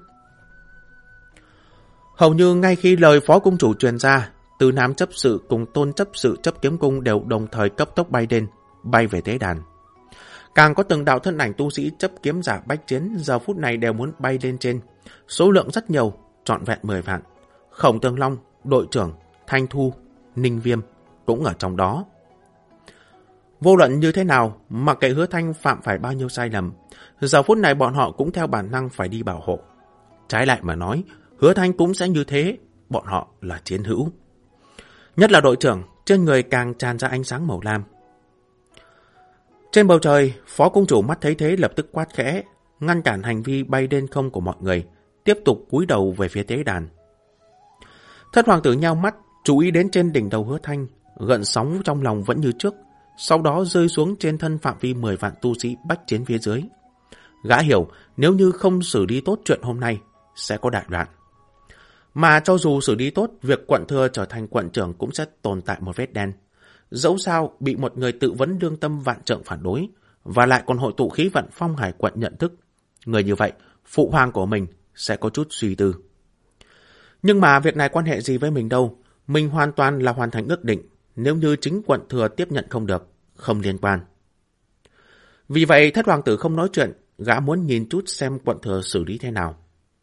Hầu như ngay khi lời phó cung chủ truyền ra, Từ Nam chấp sự cùng Tôn chấp sự chấp kiếm cung đều đồng thời cấp tốc bay lên, bay về tế đàn. Càng có từng đạo thân ảnh tu sĩ chấp kiếm giả bách chiến giờ phút này đều muốn bay lên trên. Số lượng rất nhiều, trọn vẹn 10 vạn. Khổng Tường Long, đội trưởng, Thanh Thu, Ninh Viêm cũng ở trong đó. Vô luận như thế nào, mặc kệ Hứa Thanh phạm phải bao nhiêu sai lầm, giờ phút này bọn họ cũng theo bản năng phải đi bảo hộ. Trái lại mà nói, Hứa Thanh cũng sẽ như thế, bọn họ là chiến hữu. Nhất là đội trưởng, trên người càng tràn ra ánh sáng màu lam. Trên bầu trời, phó cung chủ mắt thấy thế lập tức quát khẽ, ngăn cản hành vi bay lên không của mọi người, tiếp tục cúi đầu về phía tế đàn. Thất hoàng tử nhao mắt, chú ý đến trên đỉnh đầu Hứa Thanh, gợn sóng trong lòng vẫn như trước, sau đó rơi xuống trên thân phạm vi 10 vạn tu sĩ bách chiến phía dưới. Gã hiểu nếu như không xử lý tốt chuyện hôm nay, sẽ có đại loạn. Mà cho dù xử lý tốt, việc quận thừa trở thành quận trưởng cũng sẽ tồn tại một vết đen. Dẫu sao bị một người tự vấn lương tâm vạn trượng phản đối, và lại còn hội tụ khí vận Phong Hải quận nhận thức. Người như vậy, phụ hoàng của mình sẽ có chút suy tư. Nhưng mà việc này quan hệ gì với mình đâu, mình hoàn toàn là hoàn thành ước định, nếu như chính quận thừa tiếp nhận không được, không liên quan. Vì vậy Thất Hoàng tử không nói chuyện, gã muốn nhìn chút xem quận thừa xử lý thế nào.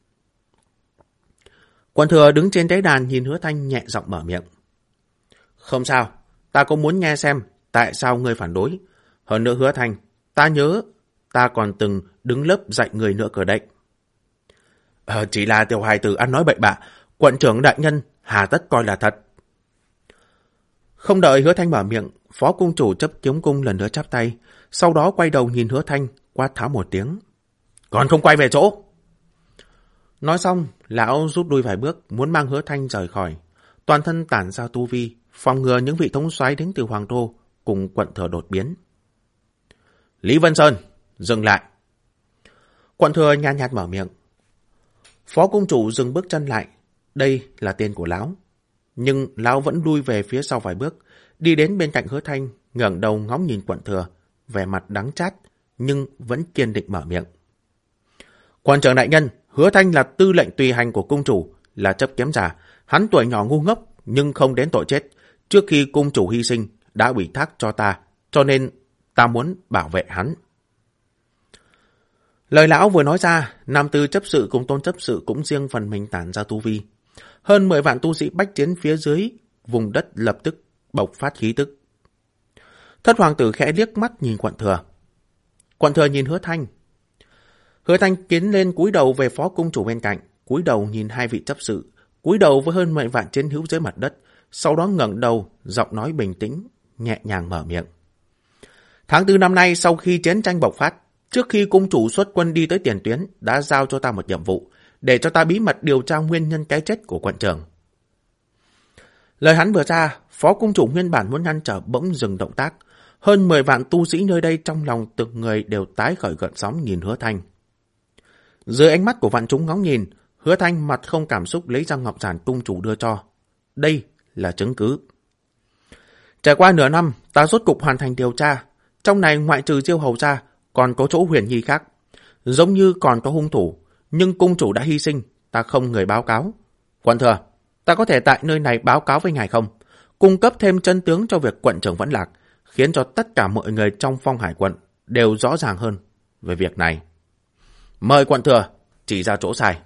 Quận thừa đứng trên tế đàn nhìn Hứa Thanh nhẹ giọng mở miệng. Không sao, ta cũng muốn nghe xem tại sao ngươi phản đối. Hơn nữa Hứa Thanh, ta nhớ ta còn từng đứng lớp dạy người nữa cơ đấy. Chỉ là tiểu hài tử ăn nói bậy bạ, quận trưởng đại nhân hà tất coi là thật. Không đợi Hứa Thanh mở miệng, phó cung chủ chấp kiếm cung lần nữa chắp tay, sau đó quay đầu nhìn Hứa Thanh, quát tháo một tiếng. Còn không quay về chỗ. Nói xong, lão rút lui vài bước, muốn mang Hứa Thanh rời khỏi. Toàn thân tản ra tu vi, phòng ngừa những vị thống soái đến từ Hoàng Đô cùng quận thừa đột biến. Lý Vân Sơn, dừng lại. Quận thừa nhàn nhạt mở miệng. Phó cung chủ dừng bước chân lại. Đây là tên của lão. Nhưng lão vẫn lui về phía sau vài bước, đi đến bên cạnh Hứa Thanh, ngẩng đầu ngóng nhìn quận thừa, vẻ mặt đắng chát, nhưng vẫn kiên định mở miệng. Quan trưởng đại nhân, Hứa Thanh là tư lệnh tùy hành của cung chủ, là chấp kiếm giả. Hắn tuổi nhỏ ngu ngốc, nhưng không đến tội chết. Trước khi cung chủ hy sinh, đã ủy thác cho ta, cho nên ta muốn bảo vệ hắn. Lời lão vừa nói ra, nam tư chấp sự cùng tôn chấp sự cũng riêng phần mình tản ra tu vi. Hơn 10 vạn tu sĩ bách chiến phía dưới, vùng đất lập tức bộc phát khí tức. Thất hoàng tử khẽ liếc mắt nhìn quận thừa. Quận thừa nhìn Hứa Thanh. Hứa Thanh tiến lên cúi đầu về phó cung chủ bên cạnh, cúi đầu nhìn hai vị chấp sự, cúi đầu với hơn 10 vạn chiến hữu dưới mặt đất, sau đó ngẩng đầu, giọng nói bình tĩnh, nhẹ nhàng mở miệng. Tháng 4 năm nay, sau khi chiến tranh bộc phát, trước khi cung chủ xuất quân đi tới tiền tuyến, đã giao cho ta một nhiệm vụ, để cho ta bí mật điều tra nguyên nhân cái chết của quận trưởng. Lời hắn vừa ra, phó cung chủ nguyên bản muốn ngăn trở bỗng dừng động tác. Hơn 10 vạn tu sĩ nơi đây trong lòng từng người đều tái khởi gợn sóng nhìn Hứa Thanh. Dưới ánh mắt của vạn chúng ngóng nhìn, Hứa Thanh mặt không cảm xúc lấy ra ngọc giản cung chủ đưa cho. Đây là chứng cứ. Trải qua nửa năm, ta rốt cục hoàn thành điều tra. Trong này ngoại trừ Diêu Hầu ra, còn có chỗ huyền nhi khác. Giống như còn có hung thủ, nhưng cung chủ đã hy sinh, ta không người báo cáo. Quận thừa, ta có thể tại nơi này báo cáo với ngài không? Cung cấp thêm chân tướng cho việc quận trưởng vẫn lạc, khiến cho tất cả mọi người trong Phong Hải quận đều rõ ràng hơn về việc này. Mời quận thừa chỉ ra chỗ sai.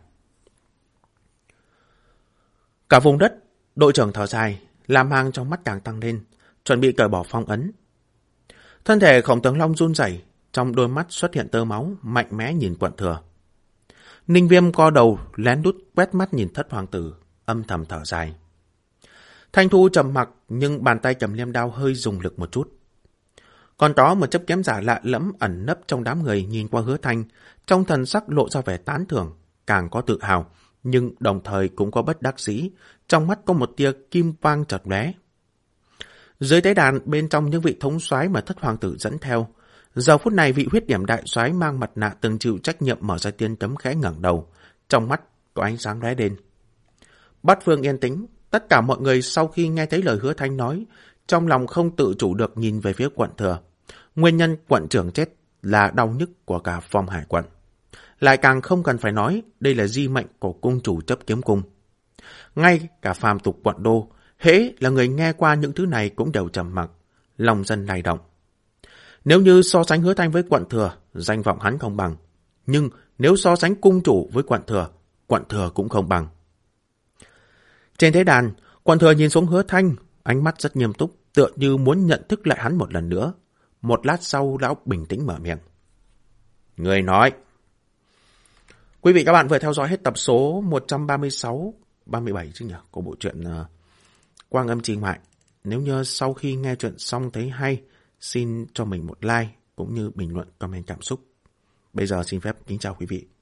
Cả vùng đất, đội trưởng thở dài, lam mang trong mắt càng tăng lên, chuẩn bị cởi bỏ phong ấn. Thân thể Khổng Tường Long run rẩy, trong đôi mắt xuất hiện tơ máu, mạnh mẽ nhìn quận thừa. Ninh Viêm co đầu lén lút quét mắt nhìn Thất hoàng tử, âm thầm thở dài. Thanh Thu trầm mặc, nhưng bàn tay cầm liêm đao hơi dùng lực một chút. Còn có một chấp kiếm giả lạ lẫm ẩn nấp trong đám người nhìn qua Hứa Thanh, trong thần sắc lộ ra vẻ tán thưởng, càng có tự hào, nhưng đồng thời cũng có bất đắc dĩ, trong mắt có một tia kim quang chợt lóe. Dưới tế đàn, bên trong những vị thống soái mà Thất hoàng tử dẫn theo, giờ phút này vị huyết điểm đại soái mang mặt nạ từng chịu trách nhiệm mở ra tiên cấm khẽ ngẩng đầu, trong mắt có ánh sáng lóe lên. Bát phương yên tĩnh, tất cả mọi người sau khi nghe thấy lời Hứa Thanh nói, trong lòng không tự chủ được nhìn về phía quận thừa. Nguyên nhân quận trưởng chết là đau nhức của cả Phong Hải quận. Lại càng không cần phải nói, đây là di mệnh của cung chủ chấp kiếm cung. Ngay cả phàm tục quận đô, hễ là người nghe qua những thứ này cũng đều trầm mặc, lòng dân lay động. Nếu như so sánh Hứa Thanh với quận thừa, danh vọng hắn không bằng. Nhưng nếu so sánh cung chủ với quận thừa cũng không bằng. Trên thế đàn, quận thừa nhìn xuống Hứa Thanh, ánh mắt rất nghiêm túc, tựa như muốn nhận thức lại hắn một lần nữa. Một lát sau, lão bình tĩnh mở miệng. Người nói. Quý vị các bạn vừa theo dõi hết tập số 136, 37 chứ nhỉ, của bộ truyện Quang Âm Chi Ngoại. Nếu như sau khi nghe chuyện xong thấy hay, xin cho mình một like cũng như bình luận comment cảm xúc. Bây giờ xin phép kính chào quý vị.